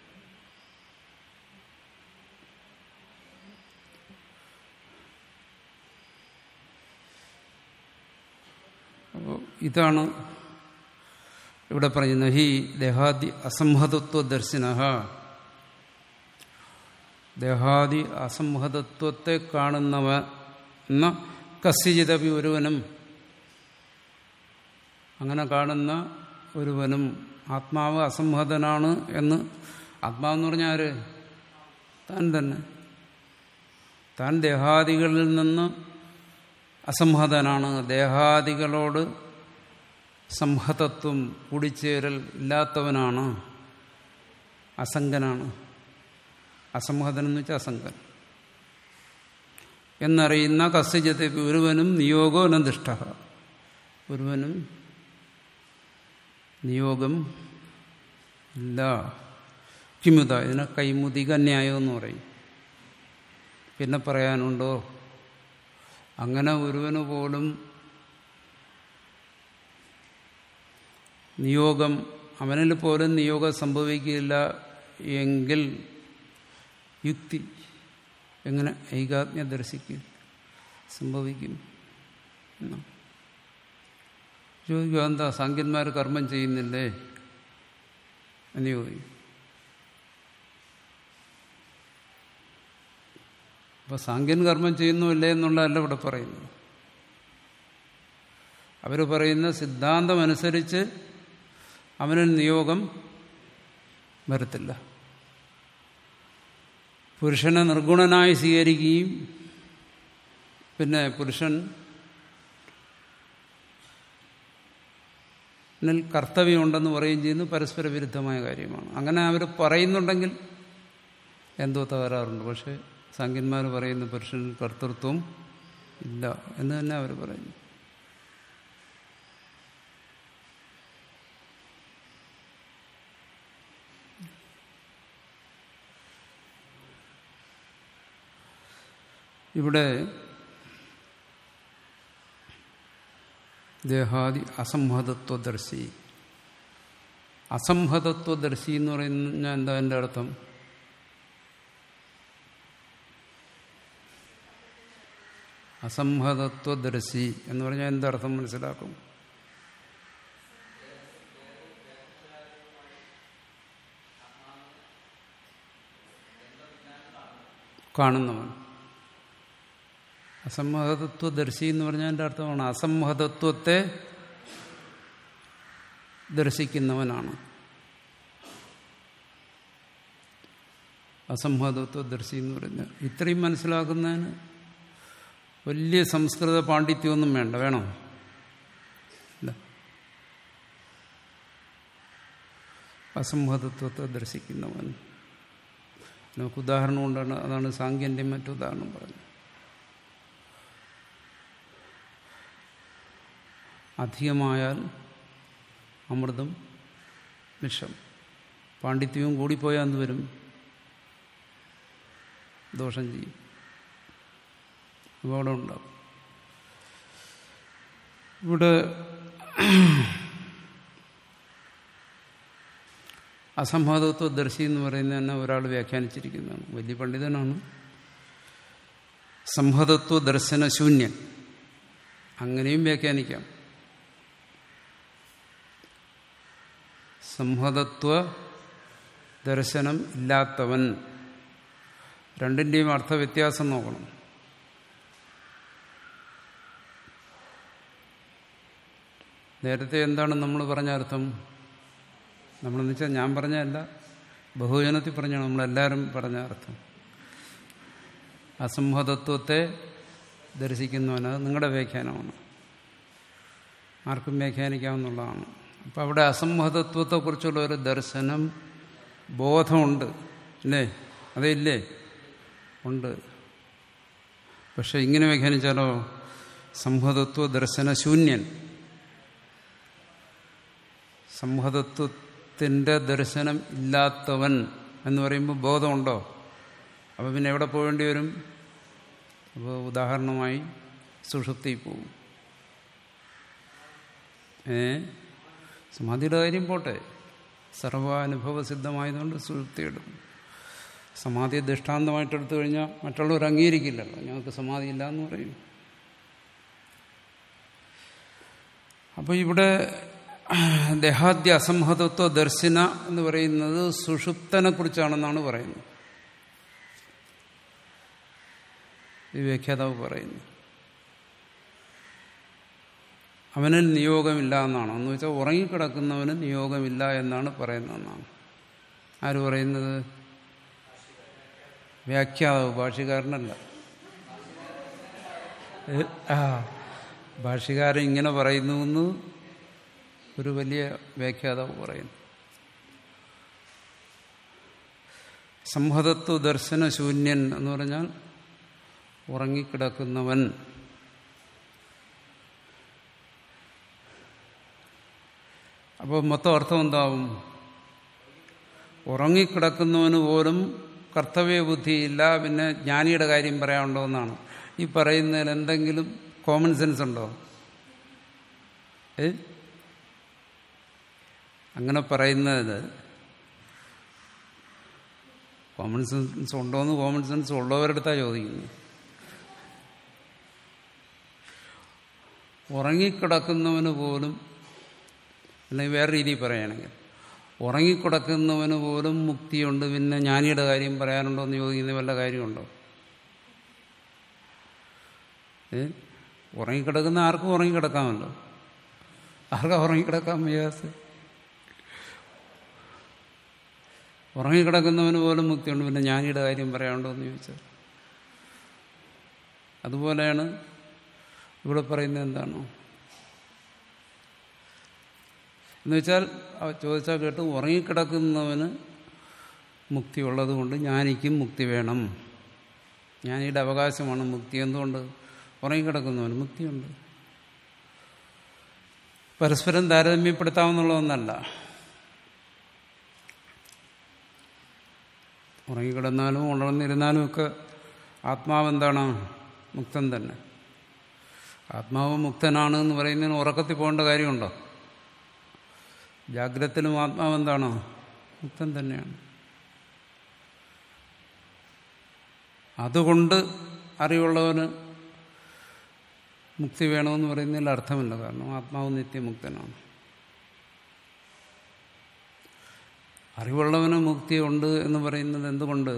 അപ്പോൾ ഇതാണ് ഇവിടെ പറയുന്നത്. ഹി ദേഹാദി അസംഹതത്വ ദർശന, ദേഹാദി അസംഹതത്വത്തെ കാണുന്നവ കസ്യചിതപി ഒരുവനും, അങ്ങനെ കാണുന്ന ഒരുവനും ആത്മാവ് അസംഹതനാണ് എന്ന്. ആത്മാവെന്ന് പറഞ്ഞാൽ ആര്? താൻ തന്നെ. താൻ ദേഹാദികളിൽ നിന്ന് അസംഹതനാണ്, ദേഹാദികളോട് സംഹതത്വം കൂടിച്ചേരൽ ഇല്ലാത്തവനാണ്, അസംഗനാണ്. അസംഹതൻ എന്ന് വെച്ചാൽ അസംഗൻ എന്നറിയുന്ന കസ്യജത്തെ ഒരുവനും നിയോഗോ നദിഷ്ട, ഒരുവനും നിയോഗം ഇല്ല. കിമുത, ഇതിനെ കൈമുതിക ന്യായം എന്ന് പറയും. പിന്നെ പറയാനുണ്ടോ? അങ്ങനെ ഒരുവന് പോലും നിയോഗം, അവനിൽ പോലും നിയോഗം സംഭവിക്കില്ല എങ്കിൽ യുക്തി എങ്ങനെ ഐകാത്മ്യ ദർശിക്കും, സംഭവിക്കും? ചോദിക്കുക, എന്താ സാഖ്യന്മാർ കർമ്മം ചെയ്യുന്നില്ലേ എന്ന് ചോദിക്കും. അപ്പൊ സാഖ്യൻ കർമ്മം ചെയ്യുന്നുമില്ലേ എന്നുള്ളതല്ല ഇവിടെ പറയുന്നത്. അവർ പറയുന്ന സിദ്ധാന്തമനുസരിച്ച് അവനിൽ നിയോഗം വരത്തില്ല. പുരുഷനെ നിർഗുണനായി സ്വീകരിക്കുകയും പിന്നെ പുരുഷൻ കർത്തവ്യമുണ്ടെന്ന് പറയുകയും ചെയ്യുന്നത് പരസ്പര വിരുദ്ധമായ കാര്യമാണ്. അങ്ങനെ അവർ പറയുന്നുണ്ടെങ്കിൽ എന്തോ തകരാറുണ്ട്. പക്ഷെ സാഖ്യന്മാർ പറയുന്ന പുരുഷനിൽ കർത്തൃത്വം ഇല്ല എന്ന് തന്നെ അവർ പറയുന്നു. ഇവിടെ ദേഹാദി അസംഹതത്വദർശി, അസംഹതത്വദർശി എന്ന് പറയുന്ന എന്താ എൻ്റെ അർത്ഥം? അസംഹതത്വദർശി എന്ന് പറഞ്ഞാൽ എന്തർത്ഥം മനസ്സിലാക്കും? കാണുന്നവൻ. അസംഹതത്വദർശി എന്ന് പറഞ്ഞാൽ എൻ്റെ അർത്ഥമാണ് അസംഹതത്വത്തെ ദർശിക്കുന്നവനാണ്. അസംഹതത്വദർശി എന്ന് പറഞ്ഞാൽ ഇത്രയും മനസ്സിലാക്കുന്നതിന് വലിയ സംസ്കൃത പാണ്ഡിത്യമൊന്നും വേണ്ട. വേണോ? ഇല്ല. അസംഹതത്വത്തെ ദർശിക്കുന്നവൻ. നമുക്ക് ഉദാഹരണം കൊണ്ടാണ്, അതാണ് സാഖ്യൻ്റെയും മറ്റുദാഹരണം പറഞ്ഞത്. അധികമായാൽ അമൃതം വിഷം. പാണ്ഡിത്യവും കൂടിപ്പോയാൽ എന്ത് വരും? ദോഷം ചെയ്യും, അപകടം ഉണ്ടാകും. ഇവിടെ അസംഹതത്വ ദർശി എന്ന് പറയുന്നത് തന്നെ ഒരാൾ വ്യാഖ്യാനിച്ചിരിക്കുന്നതാണ്, വലിയ പണ്ഡിതനാണ്. സംഹതത്വ ദർശന ശൂന്യൻ, അങ്ങനെയും വ്യാഖ്യാനിക്കാം. സംഹതത്വ ദർശനം ഇല്ലാത്തവൻ, രണ്ടിൻ്റെയും അർത്ഥവ്യത്യാസം നോക്കണം. നേരത്തെ എന്താണ് നമ്മൾ പറഞ്ഞ അർത്ഥം? നമ്മളെന്ന് വെച്ചാൽ ഞാൻ പറഞ്ഞതല്ല, ബഹുജനത്തിൽ പറഞ്ഞാണ്, നമ്മളെല്ലാവരും പറഞ്ഞ അർത്ഥം. അസംഹതത്വത്തെ ദർശിക്കുന്നവന്, അത് നിങ്ങളുടെ വ്യാഖ്യാനമാണ്, ആർക്കും വ്യാഖ്യാനിക്കാവുന്നതാണ്. അപ്പം അവിടെ അസംഹതത്വത്തെക്കുറിച്ചുള്ള ഒരു ദർശനം, ബോധമുണ്ട്, അല്ലേ? അതേ ഇല്ലേ? ഉണ്ട്. പക്ഷെ ഇങ്ങനെ വ്യാഖ്യാനിച്ചാലോ? സംഹതത്വ ദർശന ശൂന്യൻ. സംഹതത്വത്തിൻ്റെ ദർശനം ഇല്ലാത്തവൻ എന്ന് പറയുമ്പോൾ ബോധമുണ്ടോ? അപ്പോൾ പിന്നെ എവിടെ പോകേണ്ടി വരും? അപ്പോൾ ഉദാഹരണമായി സുഷുപ്തിയിൽ പോകും. ഏ സമാധിയുടെ കാര്യം പോട്ടെ, സർവാനുഭവ സിദ്ധമായതുകൊണ്ട് സുഷുപ്തി എടുക്കും. സമാധിയെ ദൃഷ്ടാന്തമായിട്ട് എടുത്തു കഴിഞ്ഞാൽ മറ്റുള്ളവർ അംഗീകരിക്കില്ലല്ലോ, ഞങ്ങൾക്ക് സമാധി ഇല്ല എന്ന് പറയും. അപ്പോൾ ഇവിടെ ദേഹാദ്യ അസംഹതത്വ ദർശന എന്ന് പറയുന്നത് സുഷുപ്തനെ കുറിച്ചാണെന്നാണ് പറയുന്നത്, ഈ വ്യാഖ്യാതാവ് പറയുന്നു. അവനിൽ നിയോഗമില്ല എന്നാണ്. എന്ന് വെച്ചാൽ ഉറങ്ങിക്കിടക്കുന്നവന് നിയോഗമില്ല എന്നാണ് പറയുന്നതെന്നാണ്. ആര് പറയുന്നത്? വ്യാഖ്യാതാവ്, ഭാഷ്യകാരനല്ല. ആ ഭാഷ്യകാരൻ ഇങ്ങനെ പറയുന്നു എന്ന് ഒരു വലിയ വ്യാഖ്യാതാവ് പറയുന്നു. സംഹതത്വ ദർശന ശൂന്യൻ എന്ന് പറഞ്ഞാൽ ഉറങ്ങിക്കിടക്കുന്നവൻ. അപ്പോൾ മൊത്തം അർത്ഥം എന്താവും? ഉറങ്ങിക്കിടക്കുന്നവന് പോലും കർത്തവ്യബുദ്ധിയില്ല, പിന്നെ ജ്ഞാനിയുടെ കാര്യം പറയാനുണ്ടോ എന്നാണ്. ഈ പറയുന്നതിൽ എന്തെങ്കിലും കോമൺ സെൻസ് ഉണ്ടോ? ഏ അങ്ങനെ പറയുന്നത് കോമൺ സെൻസ് ഉണ്ടോയെന്ന് കോമൺ സെൻസ് ഉള്ളവരെടുത്താണ് ചോദിക്കുന്നത്. ഉറങ്ങിക്കിടക്കുന്നവന് പോലും, അല്ലെങ്കിൽ വേറെ രീതിയിൽ പറയുകയാണെങ്കിൽ ഉറങ്ങിക്കിടക്കുന്നവന് പോലും മുക്തിയുണ്ട്, പിന്നെ ജ്ഞാനിയുടെ കാര്യം പറയാനുണ്ടോ എന്ന് ചോദിക്കുന്ന വല്ല കാര്യമുണ്ടോ? ഏ ഉറങ്ങിക്കിടക്കുന്ന ആർക്കും ഉറങ്ങിക്കിടക്കാമല്ലോ. ആർക്കാ ഉറങ്ങിക്കിടക്കാൻ വയ്യാത്ത? ഉറങ്ങിക്കിടക്കുന്നവന് പോലും മുക്തിയുണ്ട്, പിന്നെ ജ്ഞാനിയുടെ കാര്യം പറയാനുണ്ടോ എന്ന് ചോദിച്ചാൽ അതുപോലെയാണ് ഇവിടെ പറയുന്നത്. എന്താണോ എന്ന് വെച്ചാൽ ചോദിച്ചാൽ കേട്ട് ഉറങ്ങിക്കിടക്കുന്നവന് മുക്തി ഉള്ളതുകൊണ്ട് ജ്ഞാനിക്കും മുക്തി വേണം. ജ്ഞാനിയുടെ അവകാശമാണ് മുക്തി. എന്തുകൊണ്ട്? ഉറങ്ങിക്കിടക്കുന്നവന് മുക്തിയുണ്ട്. പരസ്പരം താരതമ്യപ്പെടുത്താവുന്നുള്ള ഒന്നല്ല. ഉറങ്ങിക്കിടന്നാലും ഉണർന്നിരുന്നാലും ഒക്കെ ആത്മാവെന്താണ്? മുക്തൻ തന്നെ. ആത്മാവ് മുക്തനാണ് എന്ന് പറയുന്നതിന് ഉറക്കത്തിൽ പോകേണ്ട കാര്യമുണ്ടോ? ജാഗ്രതത്തിലും ആത്മാവെന്താണോ? മുക്തൻ തന്നെയാണ്. അതുകൊണ്ട് അറിവുള്ളവന് മുക്തി വേണമെന്ന് പറയുന്നതിൽ അർത്ഥമില്ല. കാരണം ആത്മാവ് നിത്യമുക്തനാണ്. അറിവുള്ളവന് മുക്തി ഉണ്ട് എന്ന് പറയുന്നത് എന്തുകൊണ്ട്?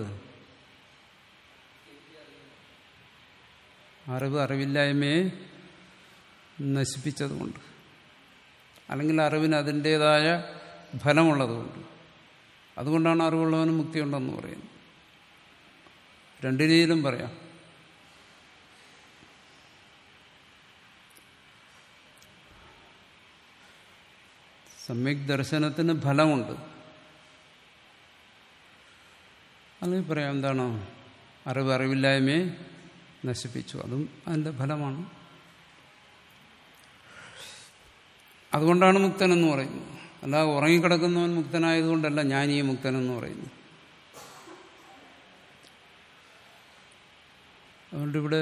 അറിവ് അറിവില്ലായ്മയെ നശിപ്പിച്ചതുകൊണ്ട്, അല്ലെങ്കിൽ അറിവിന് അതിൻ്റേതായ ഫലമുള്ളതുകൊണ്ട്. അതുകൊണ്ടാണ് അറിവുള്ളവന് മുക്തിയുണ്ടെന്ന് പറയുന്നത്. രണ്ടു രീതിയിലും പറയാം. സമ്യക് ദർശനത്തിന് ഫലമുണ്ട്. അല്ലെങ്കിൽ പറയാം എന്താണ്? അറിവ് അറിവില്ലായ്മയെ നശിപ്പിച്ചു, അതും അതിൻ്റെ ഫലമാണ്. അതുകൊണ്ടാണ് മുക്തനെന്ന് പറയുന്നത്. അല്ലാതെ ഉറങ്ങിക്കിടക്കുന്നവൻ മുക്തനായതുകൊണ്ടല്ല ജ്ഞാനിയെ മുക്തനെന്ന് പറയുന്നു. അതുകൊണ്ടിവിടെ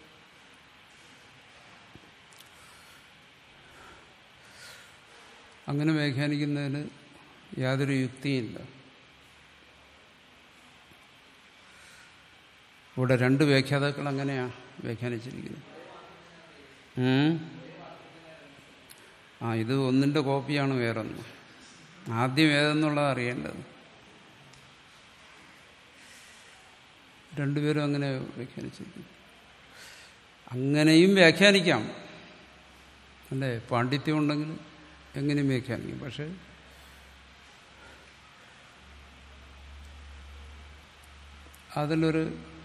അങ്ങനെ വ്യാഖ്യാനിക്കുന്നതിന് യാതൊരു യുക്തിയില്ല. ഇവിടെ രണ്ട് വ്യാഖ്യാതാക്കൾ അങ്ങനെയാണ് വ്യാഖ്യാനിച്ചിരിക്കുന്നത്. ആ ഇത് ഒന്നിൻ്റെ കോപ്പിയാണ് വേറൊന്ന്. ആദ്യം ഏതെന്നുള്ളത് അറിയേണ്ടത്. രണ്ടുപേരും അങ്ങനെ വ്യാഖ്യാനിച്ചിരിക്കുന്നു. അങ്ങനെയും വ്യാഖ്യാനിക്കാം അല്ലേ? പാണ്ഡിത്യം ഉണ്ടെങ്കിൽ എങ്ങനെയും വ്യാഖ്യാനിക്കും. പക്ഷെ അതിലൊരു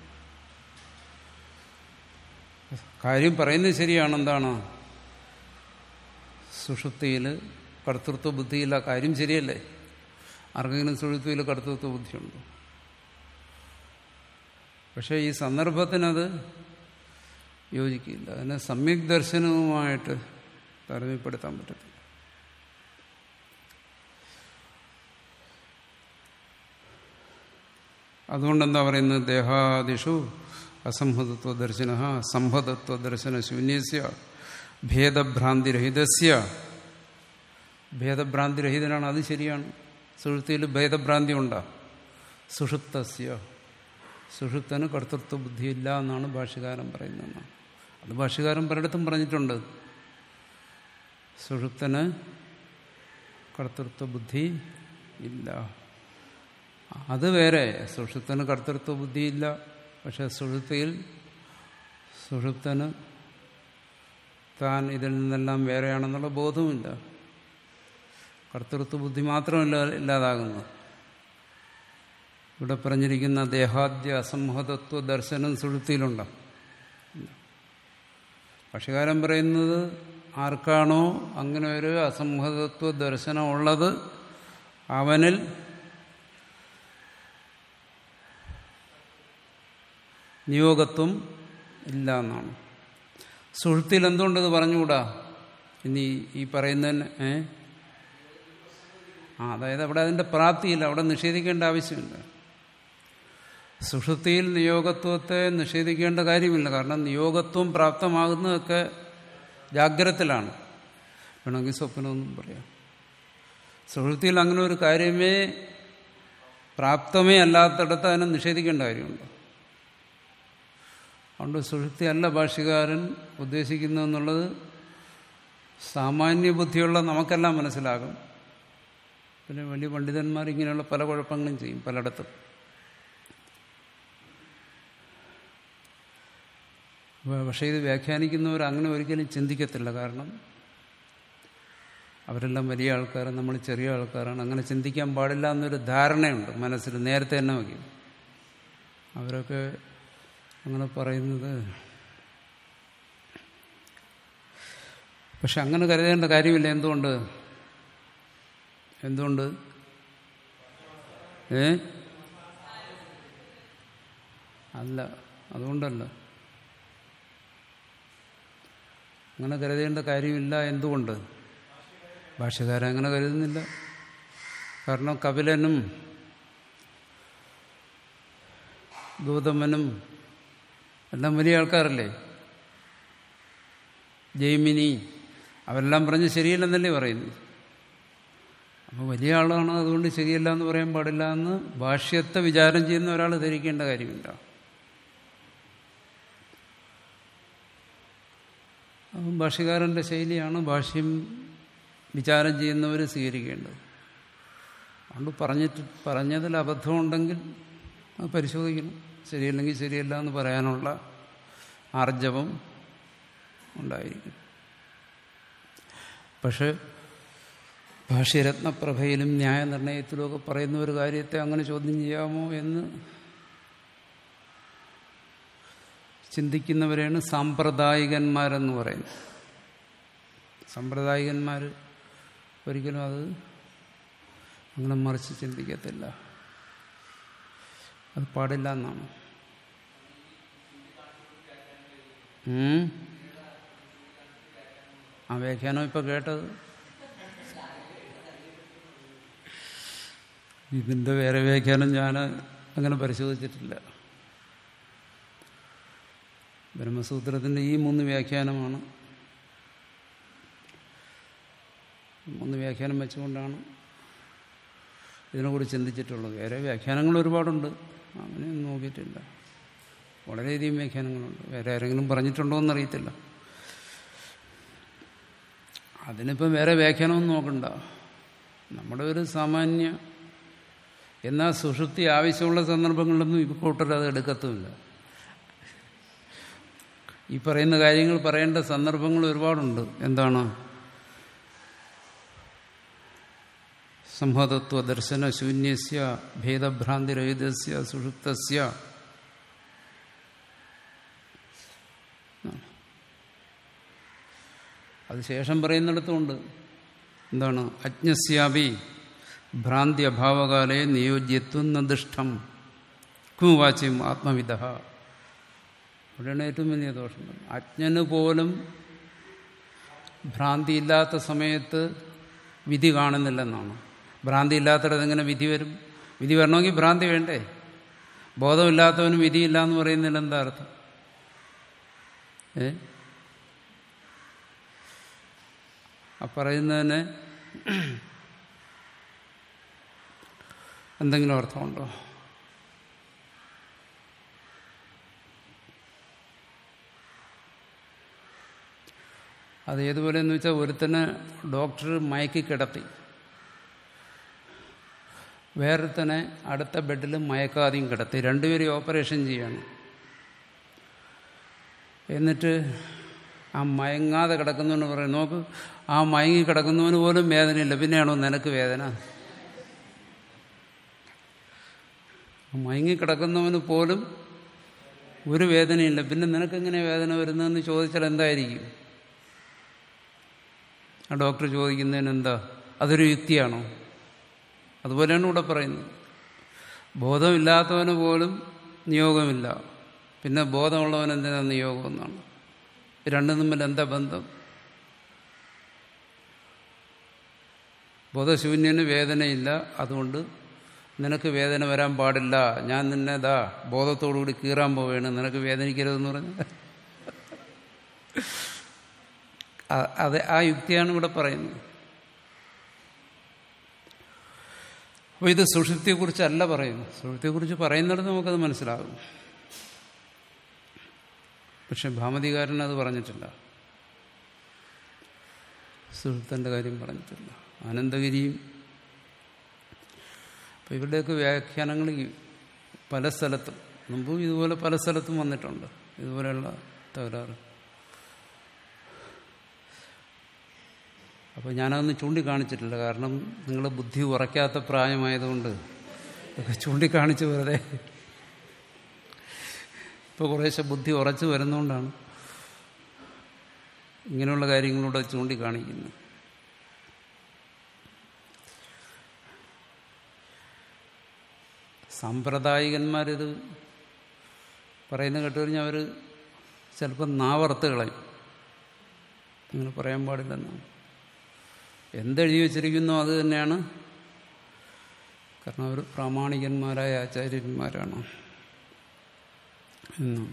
കാര്യം പറയുന്നത് ശരിയാണ്. എന്താണ്? സുഷുപ്തിയിൽ കർത്തൃത്വ ബുദ്ധിയില്ല. കാര്യം ശരിയല്ലേ? ആർക്കെങ്കിലും സുഷുപ്തിയിൽ കർത്തൃത്വ ബുദ്ധിയുണ്ടോ? പക്ഷേ ഈ സന്ദർഭത്തിനത് യോജിക്കില്ല. അതിനെ സമ്യക് ദർശനവുമായിട്ട് താരതമ്യപ്പെടുത്താൻ പറ്റത്തില്ല. അതുകൊണ്ടെന്താ പറയുന്നത്? ദേഹാദിഷു അസംഹതത്വ ദർശന സംഹതത്വ ദർശന ശൂന്യസ്യ ഭേദഭ്രാന്തിരഹിതസ്യ. ഭേദഭ്രാന്തിരഹിതനാണ്, അത് ശരിയാണ്. സുഷുപ്തിയിൽ ഭേദഭ്രാന്തി ഉണ്ടാ. സുഷുപ്തസ്യ, സുഷുപ്തന് കർത്തൃത്വ ബുദ്ധിയില്ല എന്നാണ് ഭാഷ്യകാരൻ പറയുന്നത്. അത് ഭാഷ്യകാരൻ പലയിടത്തും പറഞ്ഞിട്ടുണ്ട്. സുഷുപ്തന് കർത്തൃത്വ ബുദ്ധി ഇല്ല. അത് വേറെ. സുഷുപ്തന് കർത്തൃത്വ ബുദ്ധിയില്ല, പക്ഷെ സുഷുപ്തിയിൽ സുഷുപ്തന് താൻ ഇതിൽ നിന്നെല്ലാം വേറെയാണെന്നുള്ള ബോധവുമില്ല. കർത്തൃത്വ ബുദ്ധി മാത്രമല്ല ഇല്ലാതാകുന്നത്. ഇവിടെ പറഞ്ഞിരിക്കുന്ന ദേഹാദ്യ അസംഹതത്വ ദർശനം സുഷുപ്തിയിലുണ്ടോ? ഭാഷ്യകാരൻ പറയുന്നത് ആർക്കാണോ അങ്ങനെ ഒരു അസംഹതത്വ ദർശനം ഉള്ളത് അവനിൽ നിയോഗത്വം ഇല്ല എന്നാണ്. സുഷുപ്തിയിൽ എന്തുകൊണ്ടത് പറഞ്ഞുകൂടാ? ഇനി ഈ പറയുന്നതിന് ഏ ആ അതായത് അവിടെ അതിൻ്റെ പ്രാപ്തിയില്ല, അവിടെ നിഷേധിക്കേണ്ട ആവശ്യമില്ല. സുഷുപ്തിയിൽ നിയോഗത്വത്തെ നിഷേധിക്കേണ്ട കാര്യമില്ല. കാരണം നിയോഗത്വം പ്രാപ്തമാകുന്നതൊക്കെ ജാഗ്രതത്തിലാണ്. വേണമെങ്കിൽ സ്വപ്നമൊന്നും പറയാം. സുഷുപ്തിയിൽ അങ്ങനെ ഒരു കാര്യമേ പ്രാപ്തമേ അല്ലാത്തടത്ത് അതിനെ നിഷേധിക്കേണ്ട കാര്യമുണ്ട്. അതുകൊണ്ട് സുഷുപ്തി അല്ല ഭാഷ്യകാരൻ ഉദ്ദേശിക്കുന്നതെന്നുള്ളത് സാമാന്യ ബുദ്ധിയുള്ള നമുക്കെല്ലാം മനസ്സിലാകും. പിന്നെ വലിയ പണ്ഡിതന്മാർ ഇങ്ങനെയുള്ള പല കുഴപ്പങ്ങളും ചെയ്യും പലയിടത്തും. പക്ഷേ ഇത് വ്യാഖ്യാനിക്കുന്നവർ അങ്ങനെ ഒരിക്കലും ചിന്തിക്കത്തില്ല. കാരണം അവരെല്ലാം വലിയ ആൾക്കാർ, നമ്മൾ ചെറിയ ആൾക്കാരാണ്. അങ്ങനെ ചിന്തിക്കാൻ പാടില്ല എന്നൊരു ധാരണയുണ്ട് മനസ്സിൽ നേരത്തെ തന്നെ വയ്ക്കും. അവരൊക്കെ അങ്ങനെ പറയുന്നത്. പക്ഷെ അങ്ങനെ കരുതേണ്ട കാര്യമില്ല. എന്തുകൊണ്ട് എന്തുകൊണ്ട് ഏ അല്ല, അതുകൊണ്ടല്ല. അങ്ങനെ കരുതേണ്ട കാര്യമില്ല. എന്തുകൊണ്ട്? ഭാഷ്യകാരൻ അങ്ങനെ കരുതുന്നില്ല. കാരണം കപിലനും ഗൗതമനും എല്ലാം വലിയ ആൾക്കാരല്ലേ. ജൈമിനി അവരെല്ലാം പറഞ്ഞ് ശരിയല്ലെന്നല്ലേ പറയുന്നത്. അപ്പോൾ വലിയ ആളാണ്, അതുകൊണ്ട് ശരിയല്ല എന്ന് പറയാൻ പാടില്ല എന്ന് ഭാഷ്യത്തെ വിചാരം ചെയ്യുന്ന ഒരാൾ ധരിക്കേണ്ട കാര്യമില്ല. അപ്പം ഭാഷ്യകാരൻ്റെ ശൈലിയാണ് ഭാഷ്യം വിചാരം ചെയ്യുന്നവർ സ്വീകരിക്കേണ്ടത്. അതുകൊണ്ട് പറഞ്ഞിട്ട് പറഞ്ഞതിൽ അബദ്ധമുണ്ടെങ്കിൽ അത് പരിശോധിക്കണം. ശരിയല്ലെങ്കിൽ ശരിയല്ല എന്ന് പറയാനുള്ള ആർജവം ഉണ്ടായിരിക്കും. പക്ഷെ ഭാഷ്യരത്നപ്രഭയിലും ന്യായനിർണയത്തിലുമൊക്കെ പറയുന്ന ഒരു കാര്യത്തെ അങ്ങനെ ചോദ്യം ചെയ്യാമോ എന്ന് ചിന്തിക്കുന്നവരെയാണ് സാമ്പ്രദായികന്മാരെന്ന് പറയുന്നത്. സാമ്പ്രദായികന്മാർ ഒരിക്കലും അത് അങ്ങനെ മറിച്ച് ചിന്തിക്കത്തില്ല. അത് പാടില്ല എന്നാണ്. ആ വ്യാഖ്യാനം ഇപ്പം കേട്ടത്. ഇതിൻ്റെ വേറെ വ്യാഖ്യാനം ഞാൻ അങ്ങനെ പരിശോധിച്ചിട്ടില്ല. ബ്രഹ്മസൂത്രത്തിൻ്റെ ഈ മൂന്ന് വ്യാഖ്യാനമാണ്. മൂന്ന് വ്യാഖ്യാനം വെച്ചുകൊണ്ടാണ് ഇതിനെക്കുറിച്ച് ചിന്തിച്ചിട്ടുള്ളത്. വേറെ വ്യാഖ്യാനങ്ങൾ ഒരുപാടുണ്ട്, അങ്ങനെയൊന്നും നോക്കിയിട്ടില്ല. വളരെയധികം വ്യാഖ്യാനങ്ങളുണ്ട്. വേറെ ആരെങ്കിലും പറഞ്ഞിട്ടുണ്ടോ എന്നറിയത്തില്ല. അതിനിപ്പം വേറെ വ്യാഖ്യാനമൊന്നും നോക്കണ്ട. നമ്മുടെ ഒരു സാമാന്യ എന്നാൽ സുഷുപ്തി ആവശ്യമുള്ള സന്ദർഭങ്ങളിലൊന്നും ഈ കൂട്ടർ അത് എടുക്കത്തുമില്ല. ഈ പറയുന്ന കാര്യങ്ങൾ പറയേണ്ട സന്ദർഭങ്ങൾ ഒരുപാടുണ്ട്. എന്താണ്? സംഹതത്വ ദർശന ശൂന്യസ്യ ഭേദഭ്രാന്തിരഹിതസ്യ സുഷുപ്തസ്യ. അത് ശേഷം പറയുന്നിടത്തുമുണ്ട്. എന്താണ്? അജ്ഞസ്യാപി ഭ്രാന്തി അഭാവകാലേ നിയോജ്യത്വം നദിഷ്ടം കുവാച്യം ആത്മവിദ. അവിടെയാണ് ഏറ്റവും വലിയ ദോഷം. അജ്ഞന് പോലും ഭ്രാന്തിയില്ലാത്ത സമയത്ത് വിധി കാണുന്നില്ലെന്നാണ്. ഭ്രാന്തി ഇല്ലാത്തടത്ത് എങ്ങനെ വിധി വരും? വിധി വരണമെങ്കിൽ ഭ്രാന്തി വേണ്ടേ? ബോധമില്ലാത്തവന് വിധിയില്ല എന്ന് പറയുന്നില്ല. എന്താ അർത്ഥം? ഏ ആ പറയുന്നതിന് എന്തെങ്കിലും അർത്ഥമുണ്ടോ? അത് ഏതുപോലെയെന്ന് വെച്ചാൽ ഒരുത്തനെ ഡോക്ടർ മയക്കി കിടത്തി, വേറൊരുത്തനെ അടുത്ത ബെഡിൽ മയക്കാതെയും കിടത്തി. രണ്ടുപേരും ഓപ്പറേഷൻ ചെയ്യാണ്. എന്നിട്ട് ആ മയങ്ങാതെ കിടക്കുന്നവന് പറയും, നോക്ക് ആ മയങ്ങി കിടക്കുന്നവന് പോലും വേദനയില്ല, പിന്നെയാണോ നിനക്ക് വേദന? മയങ്ങി കിടക്കുന്നവന് പോലും ഒരു വേദനയില്ല, പിന്നെ നിനക്കെങ്ങനെ വേദന വരുന്നതെന്ന് ചോദിച്ചാൽ എന്തായിരിക്കും? ആ ഡോക്ടർ ചോദിക്കുന്നതിന് എന്താ, അതൊരു യുക്തിയാണോ? അതുപോലെയാണ് ഇവിടെ പറയുന്നത്. ബോധമില്ലാത്തവന് പോലും നിയോഗമില്ല, പിന്നെ ബോധമുള്ളവൻ എന്തിനാ നിയോഗം എന്നാണ്. രണ്ടും തമ്മിൽ എന്താ ബന്ധം? ബോധശൂന്യന് വേദനയില്ല, അതുകൊണ്ട് നിനക്ക് വേദന വരാൻ പാടില്ല, ഞാൻ നിന്നെ ദാ ബോധത്തോടുകൂടി കീറാൻ പോവുകയാണ്, നിനക്ക് വേദനിക്കരുതെന്ന് പറഞ്ഞ് അത് ആ യുക്തിയാണ് ഇവിടെ പറയുന്നത്. അപ്പോൾ ഇത് സുഷുപ്തിയെക്കുറിച്ചല്ല പറയുന്നു. സുഷുപ്തിയെക്കുറിച്ച് പറയുന്നിടത്ത് നമുക്കത് മനസ്സിലാകും. പക്ഷെ ഭാമതികാരൻ അത് പറഞ്ഞിട്ടില്ല, സുഷുപ്തൻ്റെ കാര്യം പറഞ്ഞിട്ടില്ല. ആനന്ദഗിരിയും അപ്പം ഇവരുടെയൊക്കെ വ്യാഖ്യാനങ്ങൾ പല സ്ഥലത്തും മുമ്പും ഇതുപോലെ പല സ്ഥലത്തും വന്നിട്ടുണ്ട് ഇതുപോലെയുള്ള തകരാറ്. അപ്പോൾ ഞാനതൊന്നും ചൂണ്ടിക്കാണിച്ചിട്ടില്ല, കാരണം നിങ്ങൾ ബുദ്ധി ഉറയ്ക്കാത്ത പ്രായമായതുകൊണ്ട് ഇതൊക്കെ ചൂണ്ടിക്കാണിച്ച് വെറുതെ ഇപ്പോൾ കുറേശ്ശെ ബുദ്ധി ഉറച്ചു വരുന്നതുകൊണ്ടാണ് ഇങ്ങനെയുള്ള കാര്യങ്ങളൂടെ ചൂണ്ടിക്കാണിക്കുന്നത്. സാമ്പ്രദായികന്മാരിത് പറയുന്നത് കേട്ട് കഴിഞ്ഞാൽ അവർ ചിലപ്പോൾ നാവറുത്ത് കളയും. അങ്ങനെ പറയാൻ പാടില്ലെന്നാണ്. എന്തെഴുതി വച്ചിരിക്കുന്നോ അത് തന്നെയാണ്. കാരണം അവർ പ്രാമാണികന്മാരായ ആചാര്യന്മാരാണ് എന്നും.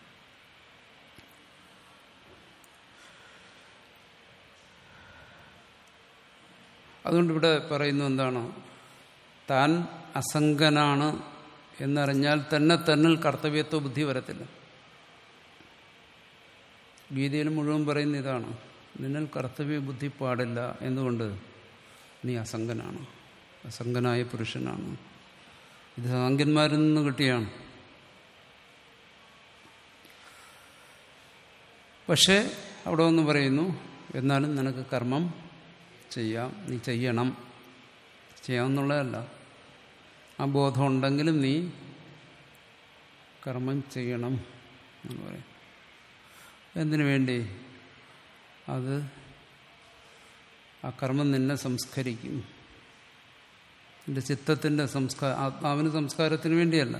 അതുകൊണ്ട് ഇവിടെ പറയുന്നു എന്താണ്, താൻ അസംഗനാണ് എന്നറിഞ്ഞാൽ തന്നെ തന്നിൽ കർത്തവ്യത്വ ബുദ്ധി വരത്തില്ല. ഗീതയിൽ മുഴുവൻ പറയുന്ന ഇതാണ്, നിന്നിൽ കർത്തവ്യ ബുദ്ധി പാടില്ല. എന്തുകൊണ്ട്? നീ അസംഗനാണ്, അസംഗനായ പുരുഷനാണ്. ഇത് സാങ്കന്മാരിൽ നിന്ന് കിട്ടിയാണ്. പക്ഷേ അവിടെ ഒന്ന് പറയുന്നു, എന്നാലും നിനക്ക് കർമ്മം ചെയ്യാം, നീ ചെയ്യണം. ചെയ്യാമെന്നുള്ളതല്ല, ആ ബോധം ഉണ്ടെങ്കിലും നീ കർമ്മം ചെയ്യണം എന്ന് പറയും. എന്തിനു വേണ്ടി? അത് ആ കർമ്മം നിന്നെ സംസ്കരിക്കും. നിന്റെ ചിത്തത്തിൻ്റെ സംസ്കാര ആത്മാവിന് സംസ്കാരത്തിന് വേണ്ടിയല്ല.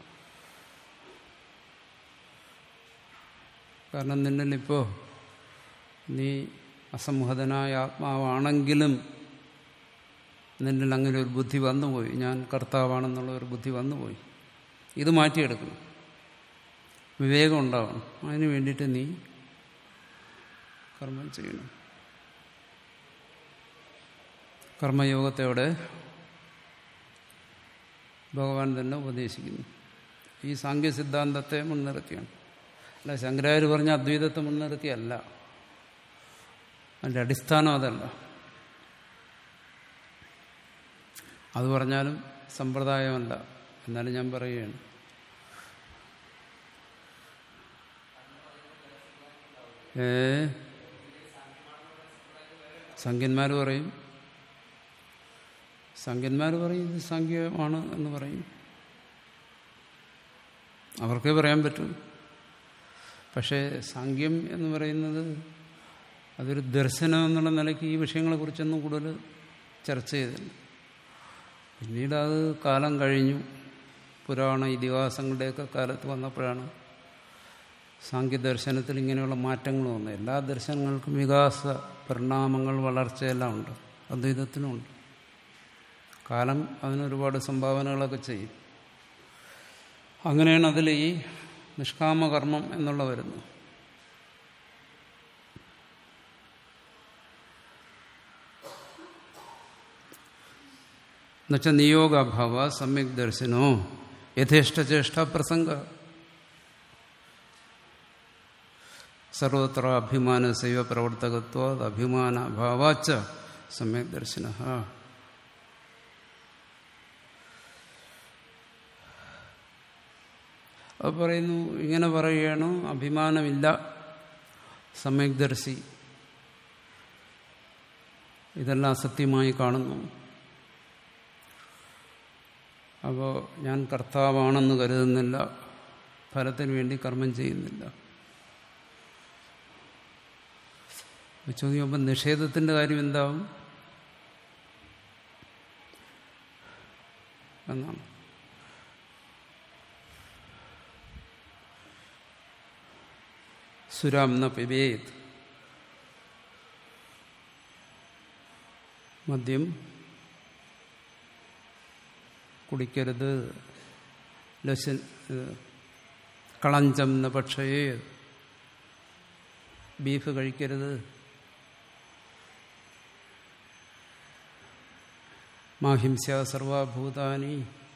കാരണം നിന്നിലിപ്പോൾ നീ അസംഹതനായ ആത്മാവാണെങ്കിലും നിന്നിൽ അങ്ങനെ ഒരു ബുദ്ധി വന്നുപോയി, ഞാൻ കർത്താവാണെന്നുള്ള ഒരു ബുദ്ധി വന്നുപോയി. ഇത് മാറ്റിയെടുക്കണം, വിവേകം ഉണ്ടാവണം. അതിന് വേണ്ടിയിട്ട് നീ കർമ്മം ചെയ്യണം. കർമ്മയോഗത്തോടെ ഭഗവാൻ തന്നെ ഉപദേശിക്കുന്നു. ഈ സാങ്ക്യ സിദ്ധാന്തത്തെ മുൻനിർത്തിയാണ്. അല്ല, ശങ്കരാചാര്യ പറഞ്ഞ അദ്വൈതത്തെ മുൻനിർത്തിയല്ല, അതിൻ്റെ അടിസ്ഥാനം അതല്ല. അത് പറഞ്ഞാലും സമ്പ്രദായമല്ല. എന്നാലും ഞാൻ പറയുകയാണ്, ഏ സംഖ്യന്മാർ പറയും സംഖ്യന്മാർ പറയും ഇത് സാങ്ക്യമാണ് എന്ന് പറയും. അവർക്കേ പറയാൻ പറ്റും. പക്ഷേ സാങ്ക്യം എന്ന് പറയുന്നത് അതൊരു ദർശനം എന്നുള്ള നിലയ്ക്ക് ഈ വിഷയങ്ങളെക്കുറിച്ചൊന്നും കൂടുതൽ ചർച്ച ചെയ്തില്ല. പിന്നീട് അത് കാലം കഴിഞ്ഞു, പുരാണ ഇതിഹാസങ്ങളുടെയൊക്കെ കാലത്ത് വന്നപ്പോഴാണ് സാങ്ക്യദർശനത്തിൽ ഇങ്ങനെയുള്ള മാറ്റങ്ങൾ വന്നത്. എല്ലാ ദർശനങ്ങൾക്കും വികാസ പരിണാമങ്ങൾ വളർച്ചയെല്ലാം ഉണ്ട്, അദ്വൈതത്തിനുമുണ്ട്. കാലം അതിനൊരുപാട് സംഭാവനകളൊക്കെ ചെയ്യും. അങ്ങനെയാണ് അതിൽ ഈ നിഷ്കാമകർമ്മം എന്നുള്ള വരുന്നത്. എന്നുവെച്ചാൽ നിയോഗാഭാവ സമ്യക് ദർശനോ യഥേഷ്ടചേഷ്ട പ്രസംഗ സർവത്ര അഭിമാന സൈവ പ്രവർത്തകത്വ അഭിമാന ഭാവാച്ച സമ്യക് ദർശന. അത് പറയുന്നു, ഇങ്ങനെ പറയുകയാണ്, അഭിമാനമില്ല സമ്യക് ദർശി, ഇതെല്ലാം അസത്യമായി കാണുന്നു. അപ്പോൾ ഞാൻ കർത്താവാണെന്ന് കരുതുന്നില്ല, ഫലത്തിന് വേണ്ടി കർമ്മം ചെയ്യുന്നില്ല. ചോദിക്കുമ്പോൾ നിഷേധത്തിൻ്റെ കാര്യം എന്താവും എന്നാണ്. സുരാം ന പിബേത്, മദ്യം കുടിക്കരുത്. ലസൻ കളഞ്ചം ന ഭക്ഷയേ, ബീഫ് കഴിക്കരുത്. മാഹിംസ സർവഭൂതാനി,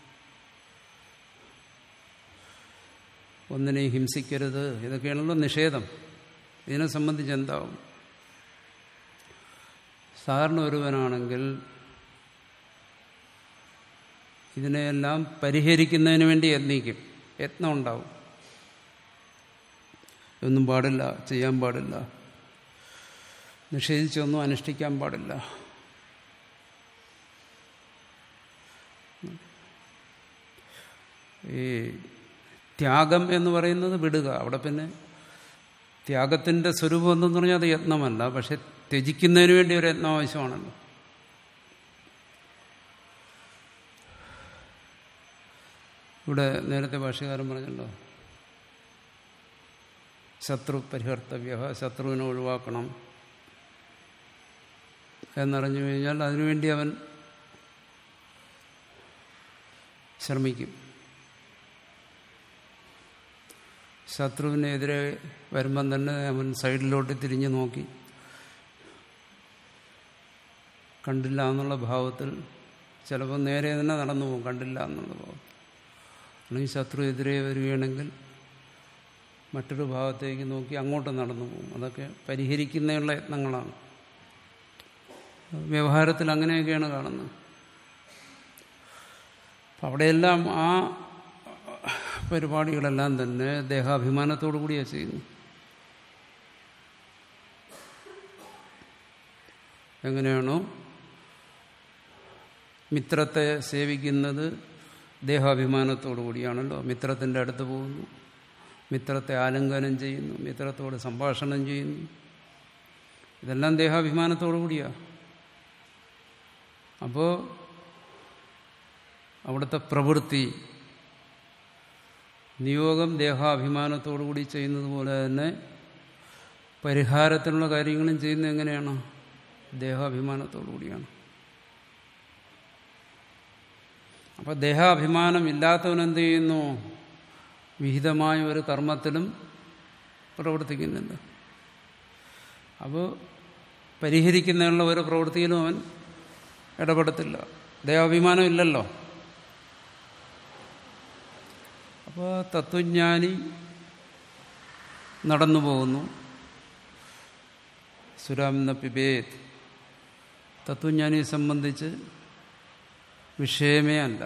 ഒന്നിനെ ഹിംസിക്കരുത്. ഇതൊക്കെയാണല്ലോ നിഷേധം. ഇതിനെ സംബന്ധിച്ച് എന്താവും? സാധാരണ ഒരുവനാണെങ്കിൽ ഇതിനെയെല്ലാം പരിഹരിക്കുന്നതിന് വേണ്ടി യത്നിക്കും, യത്നം ഉണ്ടാവും. ഒന്നും പാടില്ല, ചെയ്യാൻ പാടില്ല, നിഷേധിച്ചൊന്നും അനുഷ്ഠിക്കാൻ പാടില്ല. ഈ ത്യാഗം എന്ന് പറയുന്നത് വിടുക. അവിടെ പിന്നെ ത്യാഗത്തിൻ്റെ സ്വരൂപം എന്തെന്ന് പറഞ്ഞാൽ അത് യത്നമല്ല, പക്ഷെ ത്യജിക്കുന്നതിന് വേണ്ടി ഒരു യത്നം ആവശ്യമാണല്ലോ. ഇവിടെ നേരത്തെ ഭാഷ്യകാരൻ പറഞ്ഞല്ലോ, ശത്രു പരിഹർത്തവ്യ, ശത്രുവിനെ ഒഴിവാക്കണം എന്നറിഞ്ഞു കഴിഞ്ഞാൽ അതിനുവേണ്ടി അവൻ ശ്രമിക്കും. ശത്രുവിനെതിരെ വരുമ്പം തന്നെ അവൻ സൈഡിലോട്ട് തിരിഞ്ഞു നോക്കി കണ്ടില്ല എന്നുള്ള ഭാവത്തിൽ ചിലപ്പോൾ നേരെ തന്നെ നടന്നു പോകും, കണ്ടില്ല എന്നുള്ള ഭാവത്തിൽ. അല്ലെങ്കിൽ ശത്രു എതിരെ വരികയാണെങ്കിൽ മറ്റൊരു ഭാഗത്തേക്ക് നോക്കി അങ്ങോട്ട് നടന്നു പോകും. അതൊക്കെ പരിഹരിക്കുന്നതിനുള്ള യത്നങ്ങളാണ്. വ്യവഹാരത്തിൽ അങ്ങനെയൊക്കെയാണ് കാണുന്നത്. അപ്പം അവിടെയെല്ലാം ആ പരിപാടികളെല്ലാം തന്നെ ദേഹാഭിമാനത്തോടു കൂടിയാണ് ചെയ്യുന്നത്. എങ്ങനെയാണോ മിത്രത്തെ സേവിക്കുന്നത് ദേഹാഭിമാനത്തോടു കൂടിയാണല്ലോ. മിത്രത്തിൻ്റെ അടുത്ത് പോകുന്നു, മിത്രത്തെ ആലിംഗനം ചെയ്യുന്നു, മിത്രത്തോട് സംഭാഷണം ചെയ്യുന്നു. ഇതെല്ലാം ദേഹാഭിമാനത്തോടു കൂടിയാണ്. അപ്പോൾ അവിടുത്തെ പ്രവൃത്തി നിയോഗം ദേഹാഭിമാനത്തോടു കൂടി ചെയ്യുന്നത് പോലെ തന്നെ പരിഹാരത്തിനുള്ള കാര്യങ്ങളും ചെയ്യുന്നത് എങ്ങനെയാണ്? ദേഹാഭിമാനത്തോടു കൂടിയാണ്. അപ്പോൾ ദേഹാഭിമാനം ഇല്ലാത്തവനെന്ത് ചെയ്യുന്നു? വിഹിതമായ ഒരു കർമ്മത്തിലും പ്രവർത്തിക്കുന്നുണ്ട്. അപ്പോൾ പരിഹരിക്കുന്നതിനുള്ള ഒരു പ്രവൃത്തിയിലും അവൻ ഇടപെടത്തില്ല. ദേഹാഭിമാനം ഇല്ലല്ലോ. അപ്പോൾ തത്വജ്ഞാനി നടന്നു പോകുന്നു. സുരാംന പിബേത് തത്വജ്ഞാനിയെ സംബന്ധിച്ച് വിഷയമേ അല്ല.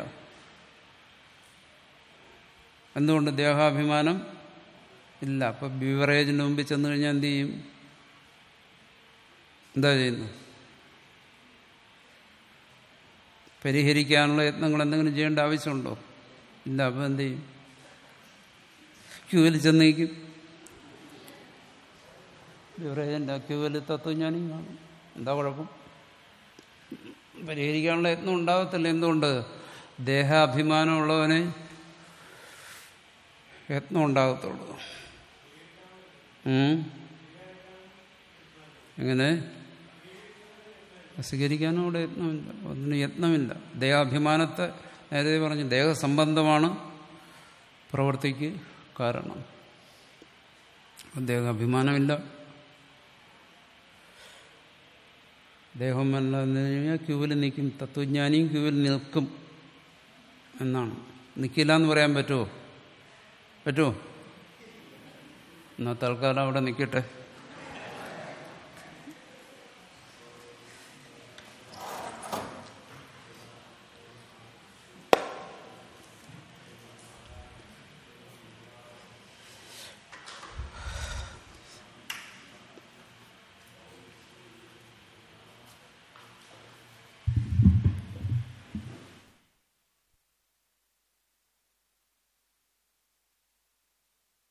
എന്തുകൊണ്ട്? ദേഹാഭിമാനം ഇല്ല. അപ്പം ബിവറേജിന് മുമ്പിൽ ചെന്ന് കഴിഞ്ഞാൽ എന്ത് ചെയ്യും? എന്താ ചെയ്യുന്നു? പരിഹരിക്കാനുള്ള യത്നങ്ങൾ എന്തെങ്കിലും ചെയ്യേണ്ട ആവശ്യമുണ്ടോ? ഇല്ല. അപ്പം എന്ത് ചെയ്യും? ക്യൂവിൽ ചെന്നേക്കും. ബിവറേജിൻ്റെ ക്യൂവിൽ തത്വജ്ഞാനി കാണും. എന്താ കുഴപ്പം? പരിഹരിക്കാനുള്ള യത്നം ഉണ്ടാകത്തില്ല. എന്തുകൊണ്ട്? ദേഹാഭിമാനമുള്ളവനെ യത്നം ഉണ്ടാകത്തുള്ളൂ. എങ്ങനെ? സ്വീകരിക്കാനും അവിടെ യത്നമില്ല, ഒന്നിനും യത്നമില്ല. ദേഹാഭിമാനത്തെ നേരത്തെ പറഞ്ഞു, ദേഹസംബന്ധമാണ് പ്രവൃത്തിക്ക് കാരണം. ദേഹാഭിമാനമില്ല. ദേഹമല്ല എന്ന് കഴിഞ്ഞാൽ ക്യൂവിൽ നിൽക്കും. തത്വജ്ഞാനിയും ക്യൂവിൽ നിൽക്കും എന്നാണ്. നിൽക്കില്ല എന്ന് പറയാൻ പറ്റുമോ? പറ്റുമോ? എന്നാൽ തൽക്കാലം അവിടെ നിൽക്കട്ടെ.